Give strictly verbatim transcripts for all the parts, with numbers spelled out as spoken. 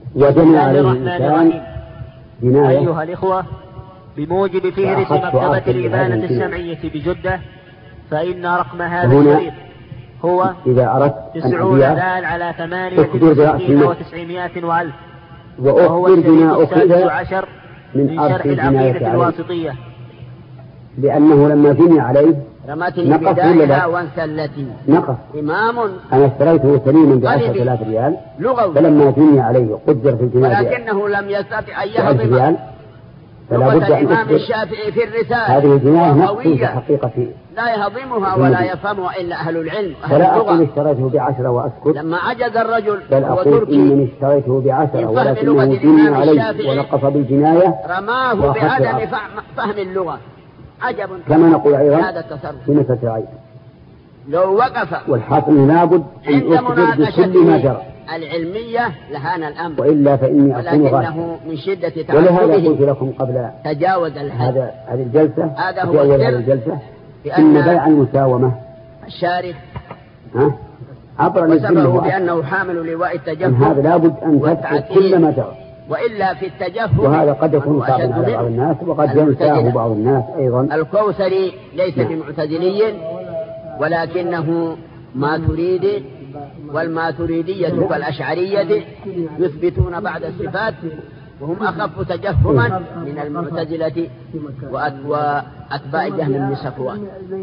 وجمع عليه الإنسان جناية. أيها الإخوة، بموجب فهرس مكتبة الإبانة السمعية بجدة، فإن رقم هذا الشريط هو إذا أردت تسعون دال على ثمانية وتسعين وتسعمائة وألف، وهو الشريط السادس عشر من شرح العقيدة الواسطية، لأنه لما بني عليه رمتني بدايها وانسلتي نقص. إمام أنا اشتريته سليما بعشرة آلاف ريال، فلما بني عليه قدر في الجناية ولكنه لم يستطع أن يهضم فلا بد أن الإمام الشافعي في الرسالة. هذه الجناية نقص حقيقة فيه، لا يهضمها ولا يفهمها إلا أهل العلم أهل فلا أقول اشتريته بعشرة وأسكت، لما عجز الرجل بل أقول إنني اشتريته بعشرة ولكنه بني عليه ونقص بالجناية رماه بعدم فهم اللغة. عجب كما نقول أيضا هذا التصرف في مسألة العين لو وقف والحاكم لابد أن يخبر بكل ما جرى العلمية لهان الأمر، وإلا فإني أكون ولكنه من شدة ولهذا قلت لكم قبل تجاوز الحد. هذا هذه الجلسة هذا هو هذه الجلسة إن بيع المساومة الشارح ها عبر وسبه بأنه حامل لواء التجفف، هذا لابد أن تذكر كل ما جرى، وإلا في التجفف، وهذا قد يكون صعبا على بعض الناس وقد ينساه بعض الناس أيضا. الكوثري ليس بمعتزلي ولكنه ماتريدي، والماتريدية كالأشعرية يثبتون بعد الصفات، وهم أخف تجفما من المعتزلة وأتباع جهم بن صفوان.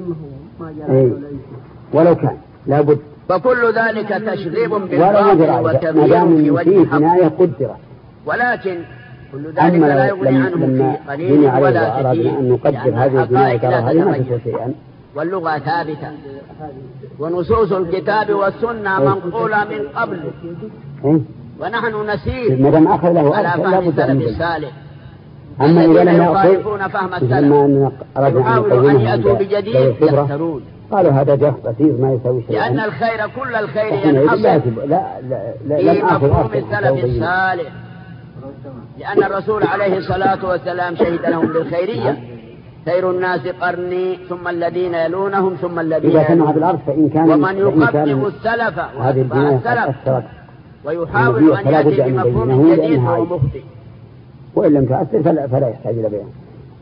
ولو كان لابد، فكل ذلك تشغيب بالباطل وتمييز في وجه الحق، ولكن كل ذلك لا يغني عنه في قليل ولا كثير، أن نقدر هذه الجناية ترى هذه ما تسوى شيئا، واللغة ثابتة ونصوص الكتاب والسنة منقولة من قبل، ونحن نسير على فهم السلف الصالح. أما إذا لم يخالفون فهم السلف يحاولوا أن يأتوا بجديد يفترون، قالوا هذا جهل بسيط ما يسوي شيئا، لأن الخير كل الخير ينحصر لا لا لا في مفهوم السلف الصالح، لأن الرسول عليه الصلاة والسلام شهد لهم بالخيرية: خير الناس قرني ثم الذين يلونهم ثم الذين يلونهم، ومن يقدم السلف وأتباع السلف ويحاول أن يأتي بمفهوم جديد فهو مخطئ، وإن لم تؤثر فلا, فلا يحتاج إلى بيان.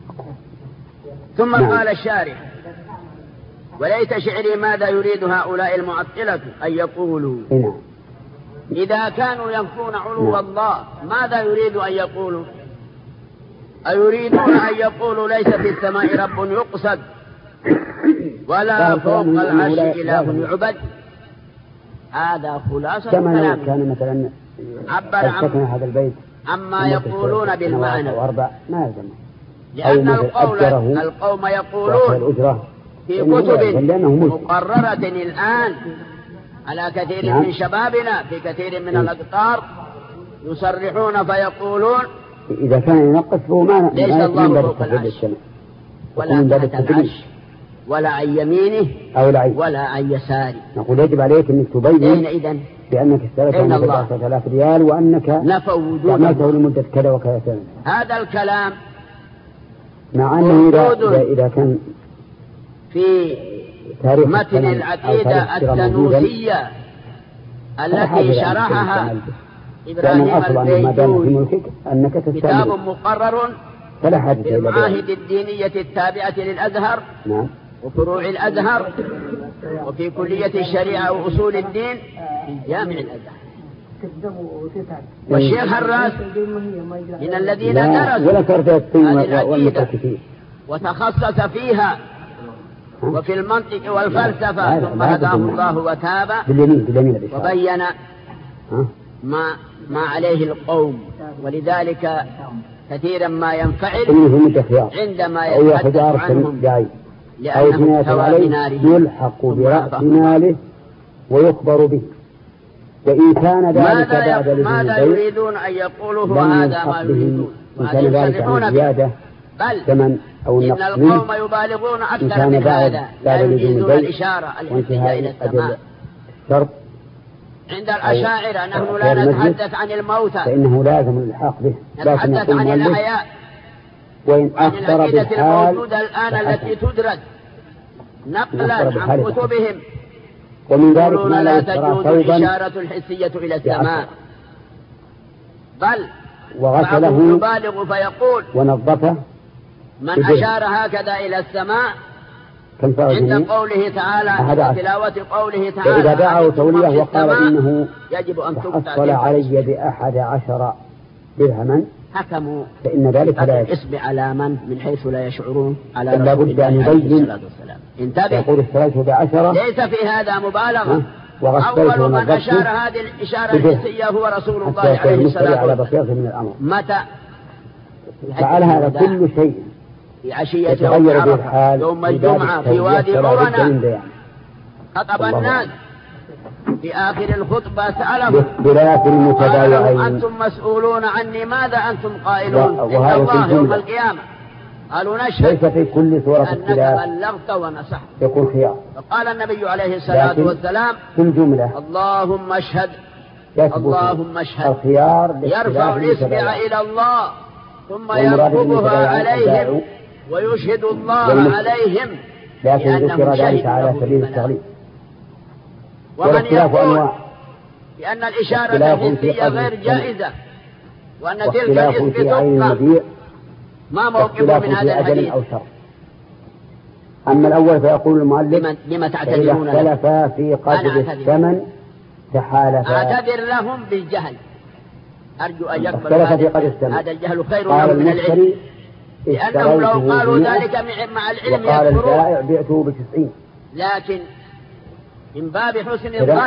ثم نعم. قال الشارح: وليت شعري ماذا يريد هؤلاء المعطلة أن يقولوا نعم. إذا كانوا ينفون علو نعم. الله ماذا يريد أن يقولوا؟ أيريدون أن يقولوا ليس في السماء رب يقصد ولا فوق العرش إله يعبد؟ هذا خلاصة كما كان مثلا عبر عن هذا البيت عما يقولون بالمعنى، ما يلزم، لأن القول القوم يقولون في كتب مقررة الآن على كثير نعم. من شبابنا في كثير من نعم. الأقطار يصرحون فيقولون إذا كان ينقص فهو ما ليس الله فوق العرش ولا تحت العرش ولا عن يمينه ولا عن يساره. نقول يجب عليك أنك تبين إذن بأنك اشتريت عنك بعشرة آلاف ريال وأنك عملته لمدة كذا وكذا سنة. هذا الكلام مع أنه إذا, إذا كان في متن العقيدة السنوسية التي شرحها إبراهيم البيجوري كتاب مقرر بالمعاهد الدينية التابعة للأزهر نعم. وفروع الأزهر وفي كلية الشريعة وأصول الدين في جامع الأزهر. والشيخ الراس من الذين درسوا هذه العقيدة وتخصص فيها وفي المنطق والفلسفة ثم هداه الله وتاب وبين ما ما عليه القوم، ولذلك كثيرا ما ينفعل عندما يتحدث عنهم لأنه سوى بناره يلحق برأس ماله ويخبر به، وإن كان ذلك بعد ماذا يريدون أن يقولوا وهذا ما يريدون، وهذا يصرحون به، بل إن القوم يبالغون أكثر من هذا، لا يجيزون الإشارة الانتهاء إلى السماء. عند الأشاعرة نحن لا نتحدث عن الموتى فإنه لازم الحق به، نتحدث عن الأحياء وإن عن أخبر العقيدة الموجودة الآن التي تدرس نقلا عن كتبهم. ومن ذلك لا تجوز الإشارة الحسية إلى السماء، بل وغسله يبالغ فيقول ونظفه من أشار هكذا إلى السماء عند قوله تعالى تلاوة قوله تعالى إذا دعوا توليه وقال إنه يجب أن تحصل علي بأحد عشر درهما حكموا فإن ذلك لا الإصبع على من من حيث لا يشعرون على لا بد أن يبين انتبه يقول اشتريته بعشرة ليس في هذا مبالغة. أول من أشار هذه الإشارة الحسية هو رسول الله عليه الصلاة والسلام. متى فعل هذا كل شيء في عشية يوم عرفة يوم الجمعة في وادي عرنة خطب الناس في آخر الخطبة سألهم قالوا أنتم مسؤولون عني ماذا أنتم قائلون عند الله يوم القيامة؟ قالوا نشهد ليس في كل سورة أنك بلغت ونصحت يكون خيار. فقال النبي عليه الصلاة والسلام في الجملة اللهم اشهد اللهم اشهد الخيار يرفع الإصبع إلى الله ثم يرفضها عليهم ويشهد الله عليهم لكن ذكر ذلك على سبيل التغليب. ومن يقول بأن الإشارة الحسية غير جائزة وأن تلك الإصبع تبقى ما موقفه من هذا الحديث؟ أما الأول فيقول المؤلف لما تعتذرون اختلف في قدر الثمن تحالفا. أعتذر لهم بالجهل أرجو أن يقبل هذا, هذا الجهل خير لهم من العلم لأنهم لو قالوا ذلك مع العلم وقال البائع بعته بتسعين لكن من باب حسن الظن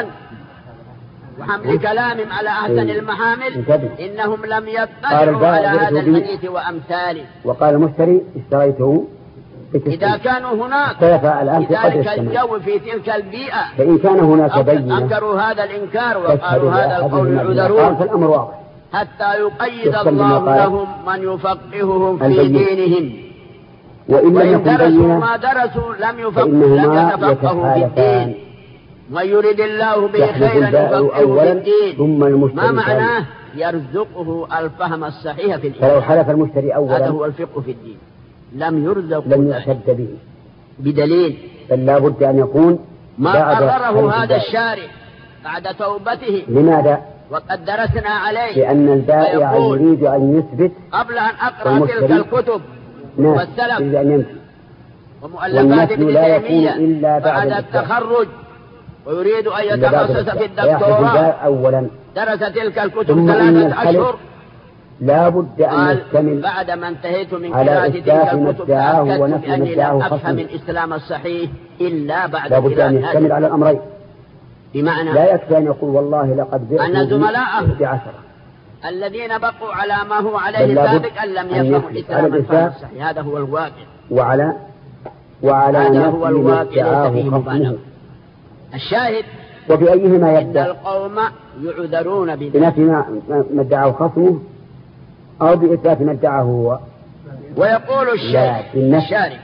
وحمل كلامهم على أحسن المحامل إنهم لم يطلعوا على هذا الحديث وأمثاله. وقال المشتري اشتريته إذا كانوا هناك في ذلك الجو في تلك البيئة فإن كان هناك بينة أنكروا هذا الإنكار وقالوا هذا القول يعذرون فالأمر واضح حتى يقيد الله لهم من يفقههم في دينهم. وإن درسوا ما درسوا لم يتفقهوا في الدين ويريد الله به خيرا يفقهه في الدين. ما معناه يرزقه الفهم الصحيح في الدين. فلو حلف المشتري أولا هذا هو الفقه في الدين لم يرزق لم يعتد به بدليل بل لا بد أن يكون ما قرره هذا الشارع بعد توبته. لماذا؟ وقد درسنا عليه لأن البائع يريد أن يثبت قبل أن أقرأ تلك الكتب والسلف ومؤلفات ابن تيمية بعد التخرج ويريد أن يتخصص في الدكتوراه أولا درس تلك الكتب ثلاثة أشهر لا بد أن يشتمل بعد ما انتهيت من قراءة تلك الكتب تأكدت بأني لم أفهم الإسلام الصحيح إلا بعد لا بد أن يشتمل على الأمرين. بمعنى لا يكفي أن يقول والله لقد بعت أن زملائه بعشرة الذين بقوا على ما هو عليه سابقا لم يفهموا الإسلام الفهم الصحيح. هذا هو الواقع وعلى وعلى هذا هو الواقع ليس فيه مبالغة. الشاهد وبأيهما يبدأ إن القوم يعذرون بنفي ما ادعاه خصمه أو بإثبات ما ادعاه هو. ويقول الشارع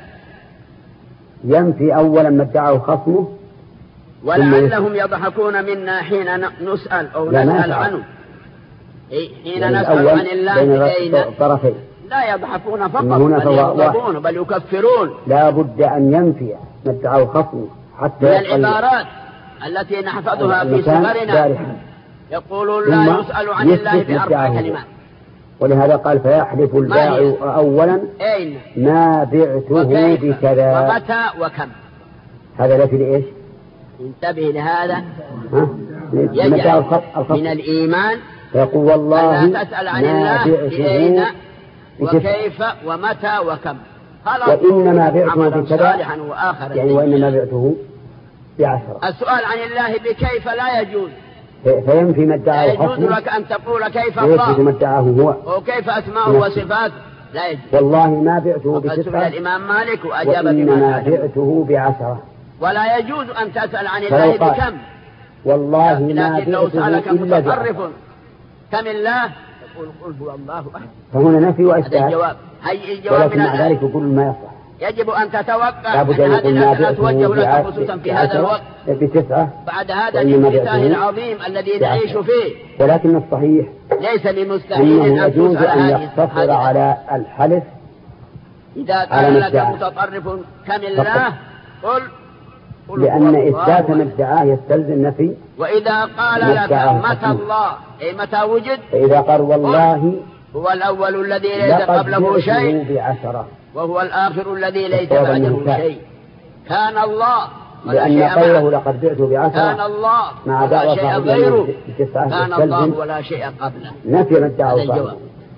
ينفي أولا ما ادعاه خصمه ولعلهم يضحكون منا حين نسأل أو نسأل عنه حين نسأل عن الله إلينا لا يضحكون فقط بل يغضبون بل يكفرون. لا بد أن ينفي ما ادعاه خصمه حتى من العبارات التي نحفظها في صغرنا يقولون لا يسأل عن الله بأربع كلمات. ولهذا قال فيحلف البائع أولا أين ما بعته بكذا ومتى وكم. هذا لا في لإيش؟ انتبه لهذا يجعل من الإيمان يقول والله لا تسأل عن الله بأين وكيف ومتى وكم. وإنما بعته بكذا يعني وإنما بعته بعشرة. السؤال عن الله بكيف لا يجوز فينفي ما ادعاه يجوز لك أن تقول كيف الله ما ادعاه هو وكيف أسماءه وصفات لا يجوز. والله ما بعته بستة الإمام مالك وأجاب وإنما بعته بعشرة. ولا يجوز أن تسأل عن الله بكم والله ما بعته إلا بعشرة. كم الله يقول قل هو الله أحد. فهنا نفي وإثبات. الجواب هي الجواب ولكن مع ذلك يقول ما يصح. يجب أن تتوقع أن هذه الأسئلة توجه لك خصوصا في هذا الوقت بتسعة بعد هذا الانفتاح العظيم الذي نعيش فيه. ولكن الصحيح ليس بمستحيل أن يجوز أن يقتصر على الحلف. إذا قال لك متطرف كم الله قل لأن إثبات ما ادعاه يستلزم نفي. وإذا قال لك متى الله أي متى وجد، فإذا قال والله هو الأول الذي ليس قبله شيء بعشرة وهو الآخر الذي ليس بعده شيء. كان الله لأن قوله لقد بعت بعشرة كان الله مع ولا شيء غيره، كان الله ولا شيء قبله، نفي ما ادعاه صاحبه.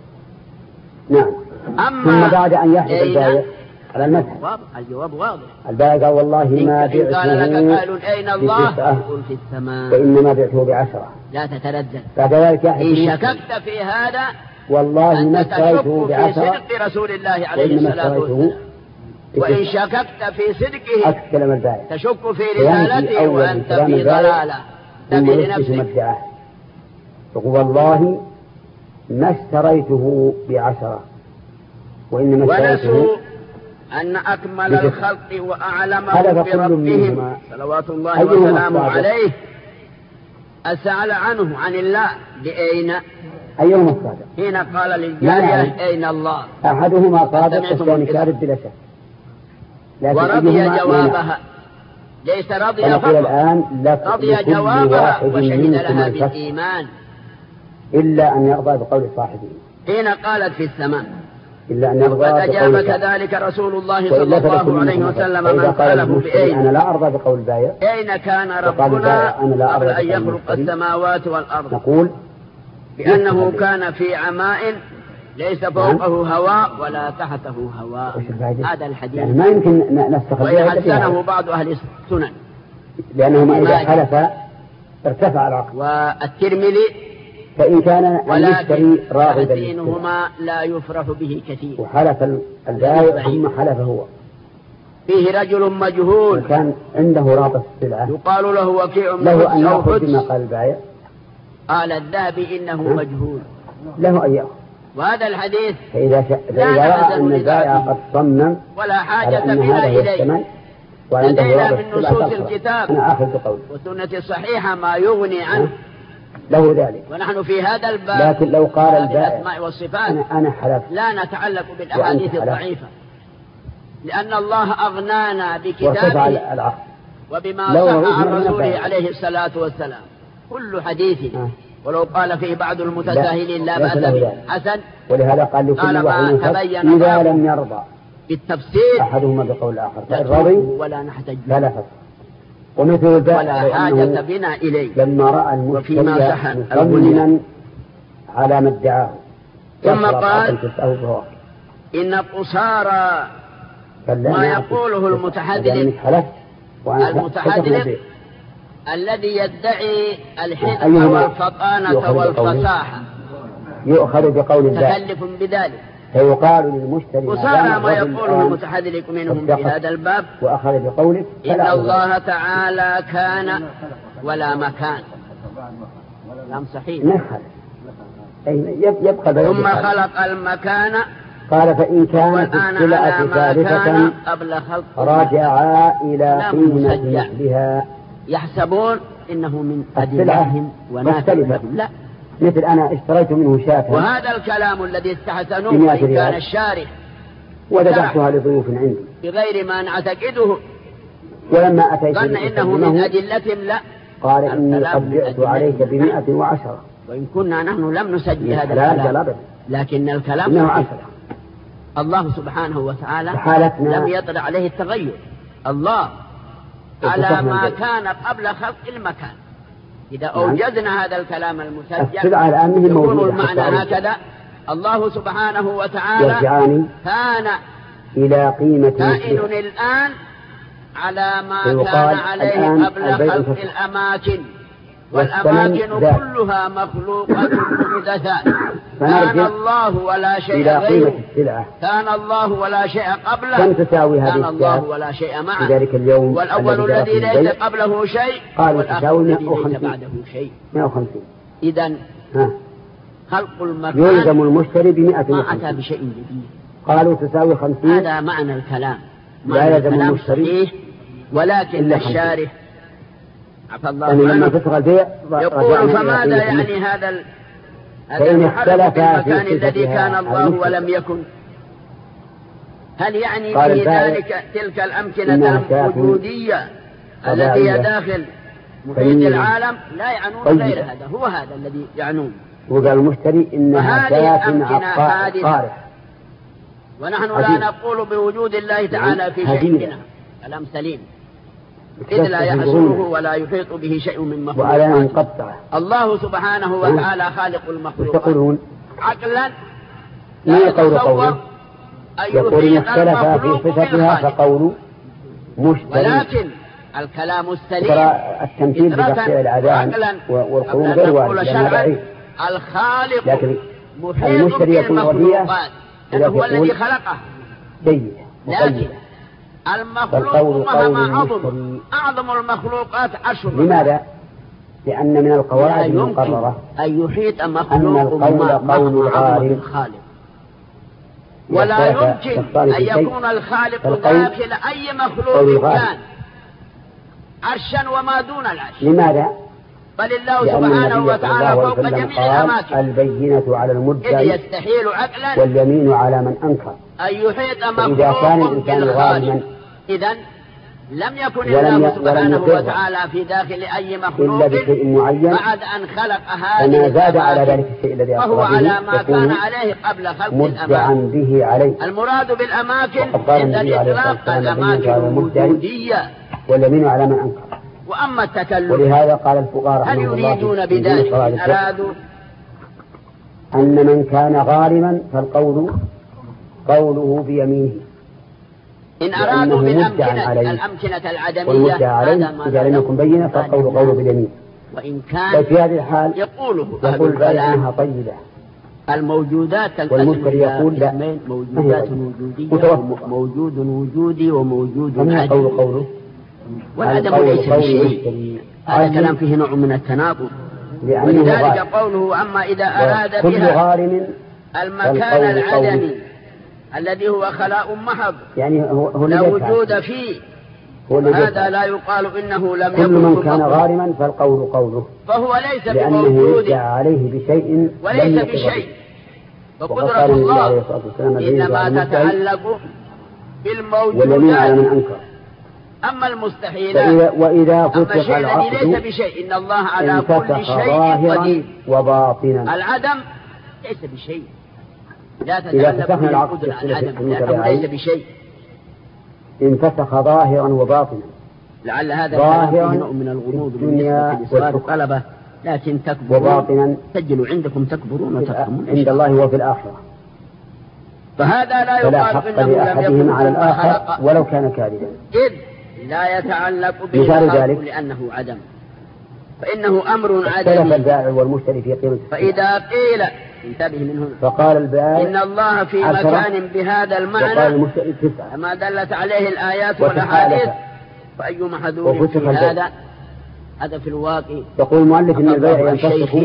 نعم. ثم بعد أن يحدث البائع على المذهب الجواب واضح. البائع قال والله ما بعته قال لك قال أين الله؟ قل في السماء، فإنما بعته بعشرة، لا تتردد. بعد ذلك إن شككت في هذا والله ما اشتريته بعشرة، في صدق رسول الله عليه الصلاة والسلام. وإن شككت في صدقه أكلم البائع تشك في رسالته وأنت في ضلالة تبي لنفسك. يقول والله ما اشتريته بعشرة وإنما اشتريته. أن أكمل الخلق وأعلمهم بربهم صلوات الله وسلامه عليه أسأل عنه عن الله بأين أيهما الصادق؟ حين قال للجارية أين الله؟ أحدهما صادق والثاني كاذب بلا شك. ورضي جوابها، ليس رضي فقط، الآن رضي جوابها وشهد لها بالإيمان إلا أن يرضى بقول صاحبه حين قالت في السماء. إلا أن يرضى وقد أجاب كذلك رسول الله صلى الله عليه وسلم من قاله بأين. أنا لا أرضى بقول البائع. أين كان ربنا قبل أن يخلق السماوات والأرض؟ نقول بأنه كان في عماء ليس فوقه هواء ولا تحته هواء. هذا الحديث يعني ما يمكن نستخدمه، وإن حسنه بعض أهل السنن لأنه إذا حلف ارتفع العقل. والترمذي فإن كان المشتري راغبا بينهما لا يفرح به كثير. وحلف البائع ثم حلف هو. فيه رجل مجهول وكان عنده رابط السلعة يقال له وكيع له أن يأخذ بما قال البائع. قال الذهبي إنه ها؟ مجهول له أن يأخذ. وهذا الحديث فإذا رأى أن البائع قد صمم ولا حاجة بنا إليه، لدينا من نصوص الكتاب أنا آخذ بقول والسنة الصحيحة ما يغني عنه له ذلك. ونحن في هذا الباب لكن لو قال البائع والصفات أنا, أنا حلف لا نتعلق بالأحاديث الضعيفة، لأن الله أغنانا بكتابه وبما صح عن رسوله عليه الصلاة والسلام. كل حديث آه. ولو قال فيه بعض المتساهلين لا بأس به حسن، ولهذا قال لكل واحد إذا لم يرضى بالتفسير أحدهما بقول الآخر فإن رضي ولا نحتج لا لفظ. ومثل البائع ولا حاجة بنا إليه لما رأى المشتري مصمما على ما ادعاه ثم قال إن قصارى ما يقوله المتحدث المتحدث الذي يدعي الحكمة والفطانة والفصاحة يؤخذ بقول البائع تكلف بذلك، فيقال للمشتري وصار ما يقوله المتحدث منهم في هذا الباب وأخذ بقولك إن الله تعالى كان ولا مكان. كلام صحيح. يبقى ثم خلق المكان قال فإن كانت السلعة ثالثة قبل خلق رجعا إلى قيمة مثلها يحسبون إنه من أدلهم ونافذهم. لا، مثل أنا اشتريت منه شاة وهذا الكلام الذي استحسنوه إن كان الشارح وذبحتها لضيوف عندي بغير ما نعتقده ولما أتيت ظن إنه من أدلة لا، قال إني قد بعت عليك بمئة وعشرة، وإن كنا نحن لم نسجل هذا الكلام لكن الكلام إنه عشرة. الله سبحانه وتعالى لم يطلع عليه التغير. الله على ما كان قبل خلق المكان. إذا أوجدنا هذا الكلام المسجل يكون المعنى هكذا: الله سبحانه وتعالى كان إلى قيمة كائن الآن على ما كان عليه قبل خلق الأماكن، والأماكن كلها مخلوقة محدثة. كان الله ولا شيء غيره، كان الله ولا شيء قبله، كان الله ولا شيء معه. اليوم والأول الذي ليس قبله شيء والآخر الذي ليس بعده شيء. مئة وخمسين. إذن خلق المكان يلزم المشتري بمئة ما أتى بشيء جديد. قالوا تساوي خمسين. هذا معنى الكلام، معنى الكلام صحيح، ولكن الشارح عفى الله يعني لما تفعل البيع يقول فماذا يعني هذا ال... هذا المحرم في المكان الذي كان الله ولم يكن؟ هل يعني في ذلك تلك الأمكنة الوجودية التي هي داخل محيط العالم لا يعنون غير هذا، هو هذا الذي يعنون. وقال المشتري إنها ذات عقارب، ونحن لا نقول بوجود الله تعالى في شيء منها، كلام سليم، إذ لا يحصره ولا يحيط به شيء من مخلوقاته. الله سبحانه وتعالى خالق المخلوقات عقلا لا يتصور أن يحيط المخلوق بالخالق، فقول مشتري. ولكن الكلام السليم التمثيل بتفسير الأذان والقرون غير وارد، الخالق محيط بالمخلوقات هو الذي خلقه، لكن المخلوق مهما عظم أعظم المخلوقات عشر. لماذا؟ لأن من القواعد المقررة أن يحيط مخلوق قول الخالق، ولا يمكن أن يكون الخالق داخل أي مخلوق كان عرشا وما دون العرش. لماذا؟ بل الله سبحانه وتعالى فوق جميع الأماكن. البينة على المدعي يستحيل عقلا واليمين على من أنكر أن يحيط مخلوق بالخالق. إذن لم يكن الله سبحانه وتعالى في داخل أي مخلوق بعد أن خلق هذه زاد على ذلك الشيء الذي فهو على ما كان عليه قبل خلق الأماكن. به عليه. المراد بالأماكن عند الإطلاق الأماكن الوجودية واليمين على من أنكر. وأما التكلم ولهذا قال الفقهاء هل يريدون بذلك أرادوا أن من كان غارما فالقول قوله بيمينه، إن أرادوا بالأمكنة الأمكنة العدمية والمدعى عليه إذا لم يكن بينة فالقول قوله باليمين. وإن كان في هذه الحال يقوله يقول بأنها طيبة. الموجودات والمشتري يقول لا، موجودات وجودية، موجود وجودي وموجود عدمي. قول قوله والعدم ليس بشيء، هذا كلام فيه نوع من التناقض. ولذلك قوله أما إذا أراد بها المكان العدمي الذي هو خلاء محض يعني هو لا وجود فيه، هذا لا يقال إنه لم يكن. كل من كان غارما فالقول قوله، فهو ليس بموجود عليه بشيء وليس بشيء. وقدرة الله إنما تتعلق بالموجودات. أما المستحيلات وإذا فتح العقد ليس بشيء، إن الله على كل شيء قدير. وباطنا العدم ليس بشيء، لا تتعلق بالوجود عن العدم لأنه ليس بشيء. انفسخ ظاهرا وباطنا، لعل هذا ظاهرا من الغموض بالنسبة لصلاة الطلبة، لكن تكبرون وباطنا سجلوا عندكم تكبرون وتفهمون عند الله وفي الآخرة. فهذا لا يقال إنه لم يكن على الآخر ولو كان كاذبا، إذ لا يتعلق به الخلق لأنه عدم، فإنه أمر عدمي. البائع والمشتري في قيمة. فإذا قيل انتبه من هنا فقال البائع إن الله في مكان بهذا المعنى كما دلت عليه الآيات والأحاديث، فأي محذور في هذا؟ هذا في الواقع. يقول المؤلف إن البيع ينفسخ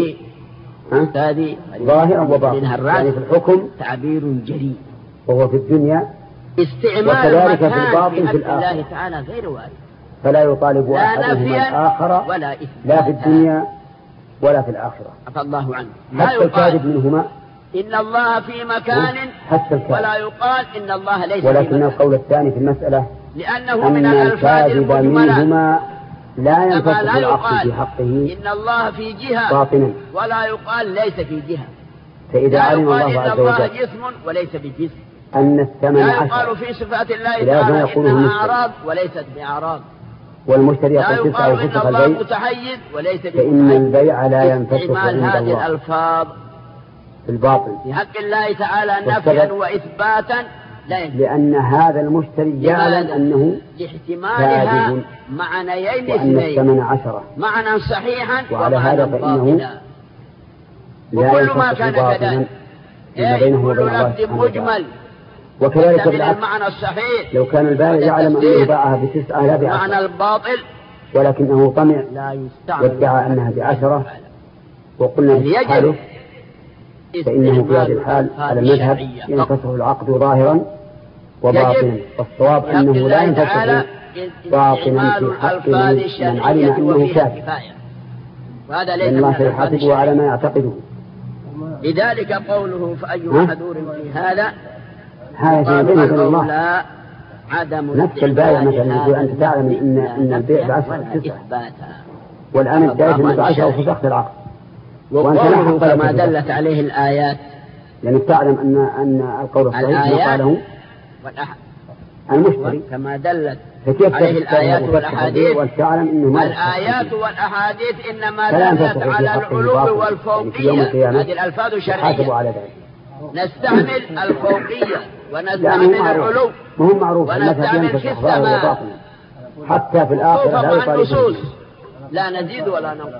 هذه ظاهرا وباطنا، يعني في الحكم تعبير جريء، وهو في الدنيا استعمال مكان في الباطن في الله تعالى غير وارد، فلا يطالب أحدهما الآخر ولا لا في الدنيا ولا في الآخرة. عفى الله عنه. حتى الكاذب منهما إن الله في مكان ولا يقال إن الله ليس في مكان. ولكن القول الثاني في المسألة لأنه من الألفاظ المجملة لا ينفسخ العقد في حقه إن الله في جهة باطنا ولا يقال ليس في جهة. فإذا علم الله عز وجل جسم وليس بجسم، أن الثمن لا يقال في صفات الله تعالى إنها أعراض وليست بأعراض، والمشتري لا يقال إن الله متحيز وليس بمتحيز، فإن البيع لا ينفسخ عند هذه الألفاظ في الباطل في حق الله تعالى نفيا وإثباتا لا ينفع، لأن هذا المشتري يعلم أنه لاحتمالها معنيين وأن الثمن عشرة معنى صحيحا وعلى هذا فإنه وكل ما كان كذلك كل لفظ مجمل وكذلك المعنى الصحيح. لو كان البائع يعلم أن يباعها بتسعة لا بعشرة معنى الباطل ولكنه طمع وادعى أنها بعشرة وقلنا بحاله، فإنه في هذه الحال على المذهب ينفسخ العقد ظاهرا وباطنا، والصواب أنه لا ينفسخ باطنا في حق من علم أنه كاذب، لأن الله سيحاسبه على ما يعتقده. لذلك قوله فأي محذور في هذا هذا بين الله لا عدم نفس البائع مثلا يقول أنت تعلم إن إن البيع بعشرة تسعة والآن البائع بعشرة وفسخت العقد وقوله كما دلت عليه الآيات لأنك يعني تعلم أن أن القول الصحيح ما قاله المشتري كما دلت عليه الآيات والأحاديث. الآيات والأحاديث إنما دلت على العلو والفوقية، هذه الألفاظ شرعية. نستعمل الفوقية ونستعمل العلو ونستعمل في السماء حتى في الآخرة لا يقال لا نزيد ولا ننقص.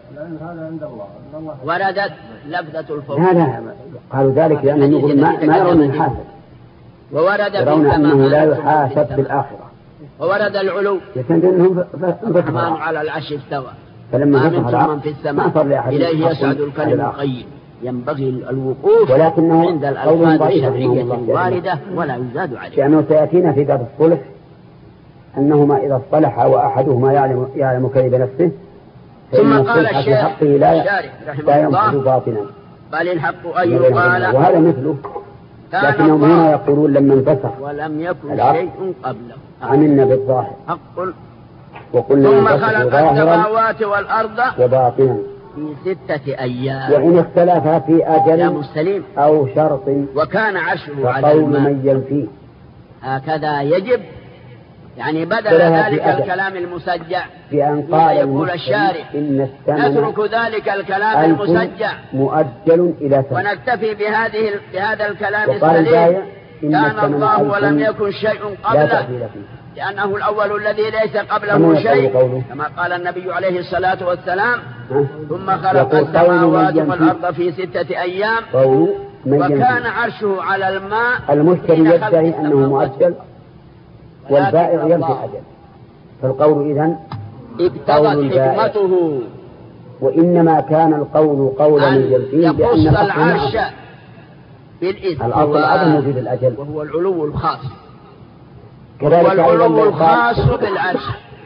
وردت لفظة الفوقية. لا لا قالوا ذلك لأنهم يقولون ما ما يرون الحاسب، وورد يرون أنه لا يحاسب في الآخرة. وورد العلو يتندونهم الرحمن على العرش استوى فلما آمنتم من في السماء إليه يسعد الكلم الطيب. ينبغي الوقوف ولكنه عند الألفاظ الشرعية الواردة ولا يزاد عليه، لأنه سيأتينا في باب الصلح أنهما إذا اصطلحا وأحدهما يعلم يعلم كيد نفسه ثم قال الشارح لا لا ينقض باطنا بل الحق أن يقال وهذا مثله. لكنهم هنا يقولون لما انفسخ ولم يكن شيء قبله عملنا بالظاهر حق وقلنا ثم خلق السماوات والأرض وباطنا في ستة أيام وإن اختلفا في أجل أو شرط وكان عرشه على الماء من ينفي. هكذا يجب يعني بدل ذلك الكلام المسجع بأن قال يقول الشارح إن نترك ذلك الكلام المسجع مؤجل إلى سنة ونكتفي بهذه بهذا الكلام السليم كان الله ولم يكن شيء قبله، لأنه الأول الذي ليس قبله شيء كما قال النبي عليه الصلاة والسلام ثم خلق السماوات والأرض في ستة أيام وكان عرشه على الماء. المشتري يدعي أنه مؤجل والبائع ينفي الأجل، فالقول إذن اقتضت حكمته وإنما كان القول قولا من يلفين يقص العرش الأصل عدم وجود الأجل وهو العلو الخاص والعلو الخاص بالعرش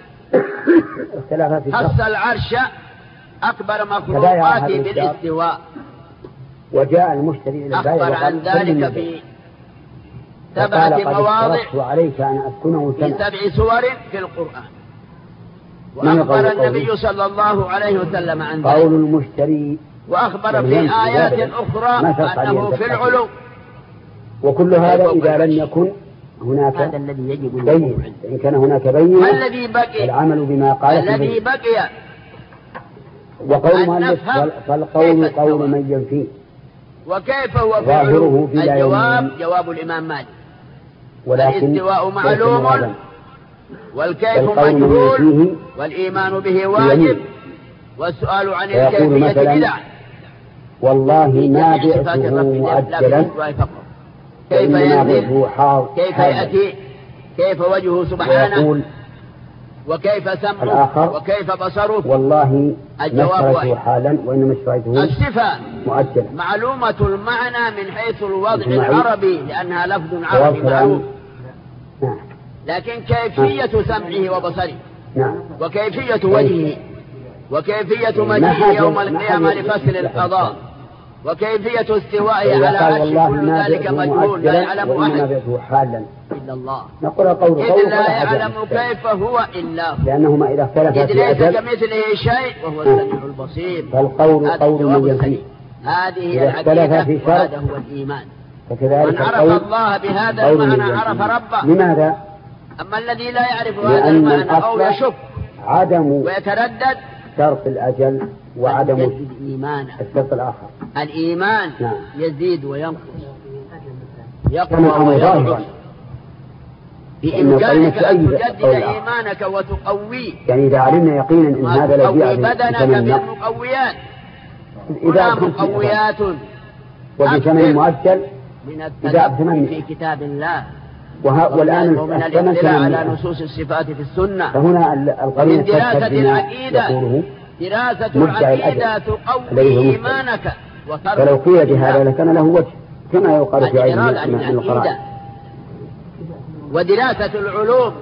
خص العرش أكبر مخلوقاته بالاستواء وجاء المشتري إلى البائع أخبر عن ذلك في سبعة مواضع وعليك أن أسكنه في سبع سور في القرآن. وأخبر النبي صلى الله عليه وسلم عن ذلك قول المشتري وأخبر في آيات أخرى أنه في العلو. وكل هذا إذا لم يكن هناك هذا الذي يجب بين، إن كان هناك بين الذي بقي العمل بما قال الذي بقي وقول مؤلف فالقول قول من ينفي. وكيف هو في العلو؟ الجواب جواب الإمام مالك الاستواء معلوم والكيف مجهول والإيمان به واجب والسؤال عن الكيفية بدعة. والله ما بعته مؤجلا كيف ينزل كيف يأتي كيف وجهه سبحانه وكيف سمعه وكيف بصره. والله الجواب واحد حالا وإنما اشتريته الصفة مؤجلا معلومة المعنى من حيث الوضع العربي لأنها لفظ عربي معروف، لكن كيفية سمعه وبصره وكيفية وجهه وكيفية مجيئه يوم القيامة لفصل القضاء وكيفية استوائه على عرشه كل ذلك مجهول لا يعلم أحد إلا الله إذ لا يعلم كيف هو إلا هو لأنهما إذا اختلفا إذ ليس كمثله شيء وهو السميع البصير. فالقول قول من ينفي هذه العقيدة وهذا هو الإيمان. من عرف الله بهذا المعنى عرف ربه. لماذا؟ أما الذي لا يعرف هذا المعنى أو يشك عدم ويتردد شرط الأجل وعدم إيمانه. الشرط الآخر الإيمان نعم. يزيد وينقص يقوى ويضعف بإمكانك أن تجدد إيمانك وتقويه. يعني إذا علمنا يقينا إن هذا الذي تقوي بدنك بالمقويات هنا مقويات وبثمن مؤجل من التدبر في كتاب الله والآن ومن الاطلاع على نصوص الصفات في السنة. فهنا القرين من دراسة العقيدة دراسة العقيدة تقوي إيمانك فلو قيل بهذا لكان له وجه كما يقال في علم القرآن. ودراسة العلوم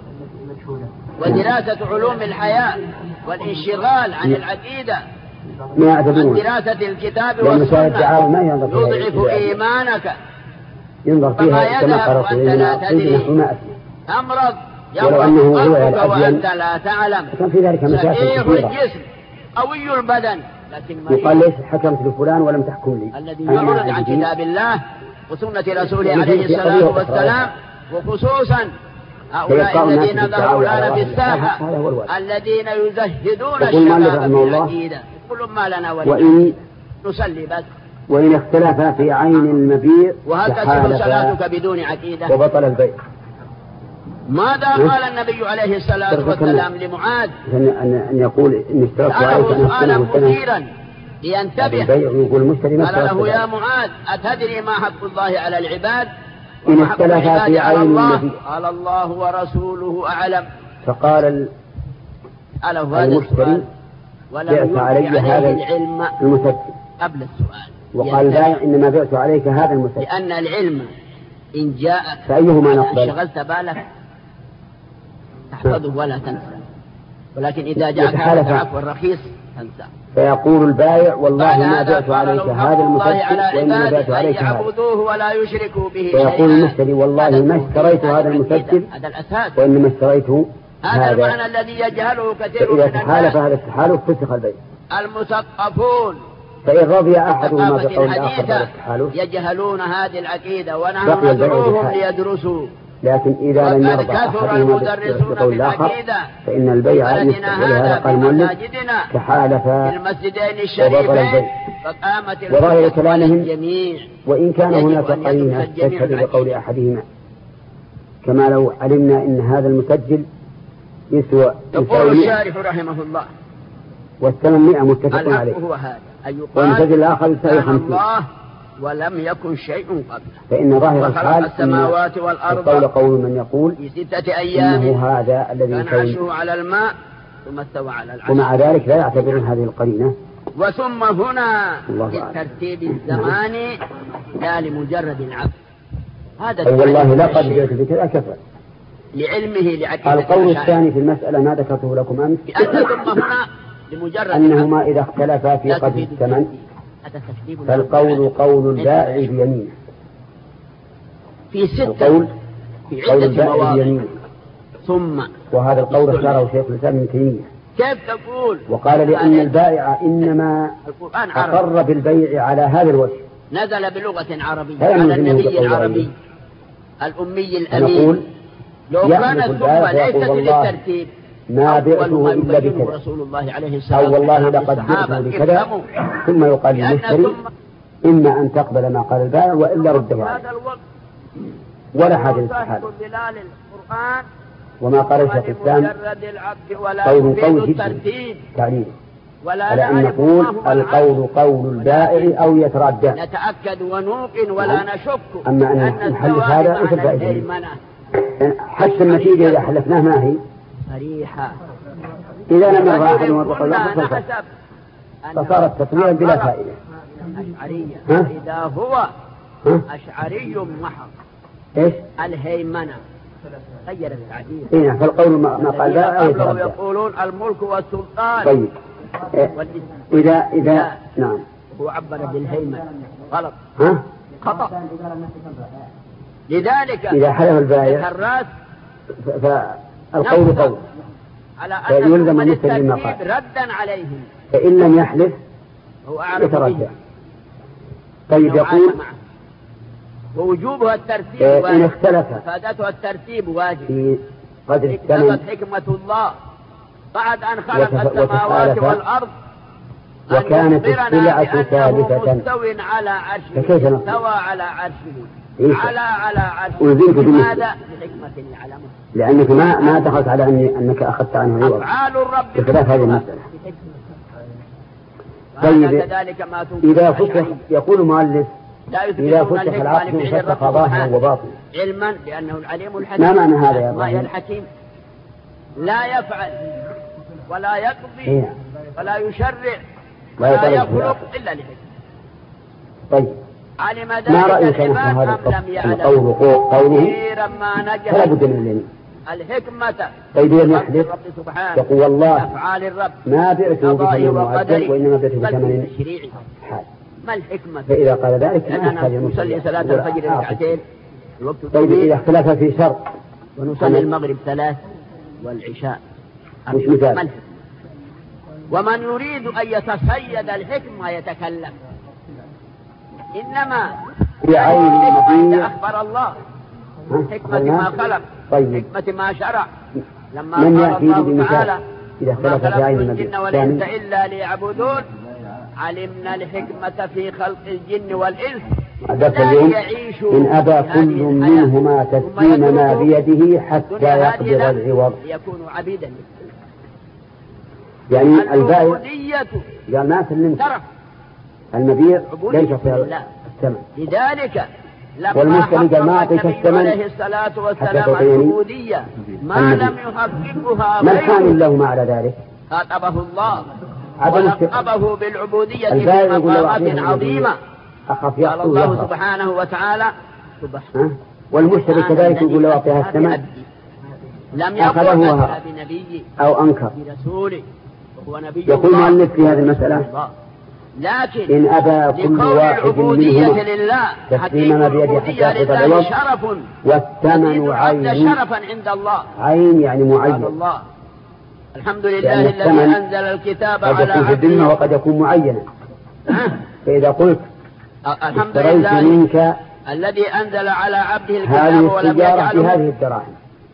ودراسة علوم الحياة والانشغال عن العقيدة عن دراسة الكتاب والسنة يضعف إيمانك ينظر فما فيها يذهب أنت لا تدري أمرض ولو أنه هو يمرض وأنت لا تعلم، كان في ذلك مشاكل صحيح كثيرة. الجسم قوي البدن لكن يقال ليش حكمت لفلان ولم تحكم لي. الذي يعرض عن كتاب الله وسنة رسوله عليه الصلاة والسلام، وخصوصا هؤلاء الذين ظهروا الآن في الساحة الذين يزهدون الشباب في العقيدة. كل ما لنا ولنا نصلي بس. وإن اختلف في عين المبيع وهل تصح صلاتك بدون عقيدة؟ وبطل البيع. ماذا قال النبي عليه الصلاة والسلام لمعاذ؟ أن يقول إن اشترطت عليك أن سؤالا مثيرا لينتبه. قال له يا معاذ أتدري ما حق الله على العباد؟ إن اختلف في عين المبيع قال الله ورسوله أعلم. فقال المشتري بعت علي هذا العلم المسجل قبل السؤال، وقال البائع إنما بعت عليك هذا المسجل، لأن العلم إن جاءك فأيهما نقبل؟ شغلت بالك تحفظه ولا تنسى، ولكن إذا جاءك هذا العفو الرخيص تنسى. فيقول البائع والله ما بعت عليك هذا المسجل وإنما بعت عليك هذا، ولا يشركوا به. فيقول المشتري والله ما اشتريت هذا المسجل وإنما اشتريته هذا المعنى الذي يجهله كثير من الناس. فإذا تحالف هذا التحالف فسخ البيع. المثقفون فإن رضي أحدهما بقول الآخر هذا التحالف يجهلون هذه العقيدة ونحن ندعوهم ليدرسوا. لكن إذا لم يرضى أحدهما بقول الآخر فإن البيع يفسخ. ولهذا قال المؤلف تحالف في المسجدين الشريفين فقامت وظاهر كلامهم وإن كان هناك قرينة تشهد بقول أحدهما، كما لو علمنا إن هذا المسجل يسوى يقول الشارح رحمه الله والثمانمائة متفق عليه، هو هذا أن والمسجل الآخر يساوي خمسين ولم يكن شيء قبله. فإن ظاهر الحال السماوات والأرض القول قول من يقول في ستة أيام إنه هذا الذي كان عرشه على الماء ثم استوى على العرش، ومع ذلك لا يعتبرون هذه القرينة. وثم هنا للترتيب الزماني لا لمجرد العبد. هذا والله لقد جئت بكذا كفر لعلمه لعقيدته. القول الثاني في المسألة ما ذكرته لكم أمس ثم هنا لمجرد أنهما إذا اختلفا في قدر الثمن فالقول قول البائع بيمينه. في ستة القول في قول عدة البائع مواضع. بيمينه، ثم وهذا القول اختاره شيخ الإسلام ابن تيمية. كيف تقول؟ وقال لأن البائع إنما أقر بالبيع على هذا الوجه، نزل بلغة عربية على النبي العربي الأمي الأمين. لو كانت ثم ليست للترتيب ما بعته إلا بكذا رسول الله عليه الصلاة أو والله لقد بعته بكذا، ثم يقال للمشتري إما أن تقبل ما قال البائع وإلا رده عليه، ولا حاجة للتحالف. وما قال شيخ الإسلام قول قول جدا تعليل على أن نقول القول قول البائع أو يتردى، نتأكد ونوقن ولا نشك. أما أن نحلف هذا أنت الفائدة حتى النتيجة إذا حلفناه ما هي صريحة. إذا لم يرضى أحد ويرضى الله فصارت تطويرا بلا فائدة. أشعرية إذا هو أشعري محض إيش الهيمنة غير التعديل. إيه فالقول ما قال لا قبله يقولون الملك والسلطان. طيب إذا إذا نعم هو عبر بالهيمنة غلط ها خطأ. لذلك إذا حلف البائع فالقول قول على أن يلزم أن يستلم ما قال ردا عليهم، فإن لم يحلف يتردى. طيب يقول ووجوبها الترتيب إن واجب. اختلف فادتها الترتيب واجب في قدر الثمن حكمة الله بعد أن خلق السماوات والأرض وكانت السلعة ثالثة مستو على عرشه فكيف نقول استوى على عرشه إيه؟ على على عرشه لماذا؟ لحكمة يعلمها، لأنك ما ما دخلت على أن أنك أخذت عنه عوض أفعال الرب بخلاف هذه المسألة. طيب إذا فتح يقول المؤلف إذا فتح العقد فسخ ظاهرا وباطنا علما لأنه العليم الحكيم. ما معنى هذا يا إبراهيم؟ الحكيم لا يفعل ولا يقضي إيه؟ ولا يشرع ولا ولا يخلق إلا لحكمة. طيب علم ذلك ما رأيك أن هذا القول قوله فلا بد من اليمين الحكمة. طيب يوم يحدث يقول والله أفعال الرب ما بعته بثمن معجل وإنما بعته بثمن حال. ما الحكمة؟ فإذا قال ذلك لأننا نصلي صلاة الفجر ركعتين. طيب إذا اختلف في شرط ونصلي المغرب ثلاث والعشاء مش مثال. ومن يريد أن يتصيد الحكمة يتكلم، إنما الحكمة أخبر الله، حكمة ما خلق، طيب. حكمة ما شرع. لما من قال الله تعالى إذا ما خلق في الجن والإنس إلا ليعبدون، علمنا الحكمة في خلق الجن والإنس لا يعيشوا إن أبى كل منهما تسليم ما بيده حتى يقبض العوض يكونوا عبيدا. يعني البائع قال ما سلمت المبيع ليس في الثمن، لذلك لما حقق النبي عليه الصلاة والسلام العبودية ما لم يحققها ما الحامل له ما على ذلك؟ خاطبه الله ولقبه بالعبودية في مقامات عظيمة. قال الله سبحانه وتعالى سبحانه والمشتري كذلك يقول له أعطيها الثمن لم يقل بنبي أو أنكر برسوله وهو نبي يقول مؤلف في هذه المسألة لكن إن أبى كل واحد منهما تسليم ما بيده حتى يقبض العوض والثمن عين شرفا عند الله عين يعني معين. الله الحمد لله الذي أنزل الكتاب على عبده وقد يكون معينا. فإذا قلت الحمد لله منك الذي أنزل على عبده الكتاب ولم يجعله هذه الدراهم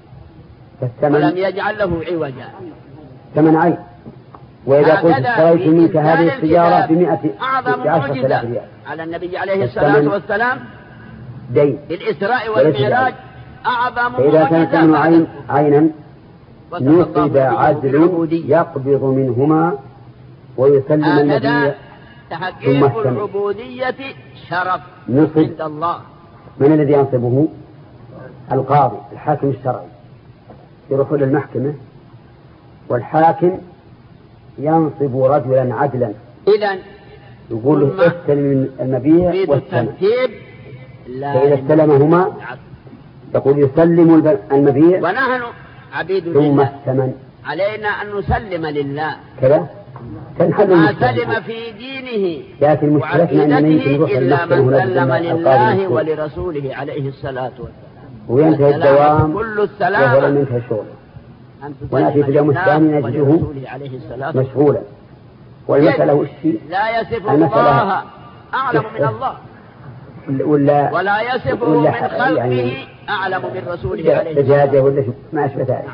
ولم يجعل له عوجا ثمن عين. وإذا قلت اشتريت منك هذه السيارة بمئة أعظم معجزة على النبي عليه الصلاة والسلام دين الإسراء والمعراج أعظم معجزة. فإذا كان ثمن عين عينا نصب عدل يقبض منهما ويسلم النبي. تحقيق العبودية شرف عند الله. من الذي ينصبه؟ القاضي الحاكم الشرعي يروح للمحكمة والحاكم ينصب رجلا عدلا إذن يقول له استلم المبيع والثمن. فإذا استلمهما يقول يسلم المبيع ونحن عبيد ثم لله الثمن علينا أن نسلم لله كذا ما سلم في دينه لكن مشكلتنا وعقيدته إلا من سلم لله ولرسوله عليه الصلاة والسلام وينتهي الدوام كل السلام ولم ينتهي الشغل ونأتي في اليوم الثاني نجده مشغولا. والمسألة وشي لا يصف الله أعلم من الله ولا ولا يصفه من خلقه يعني أعلم من رسوله عليه السلام ولا ما أشبه ذلك.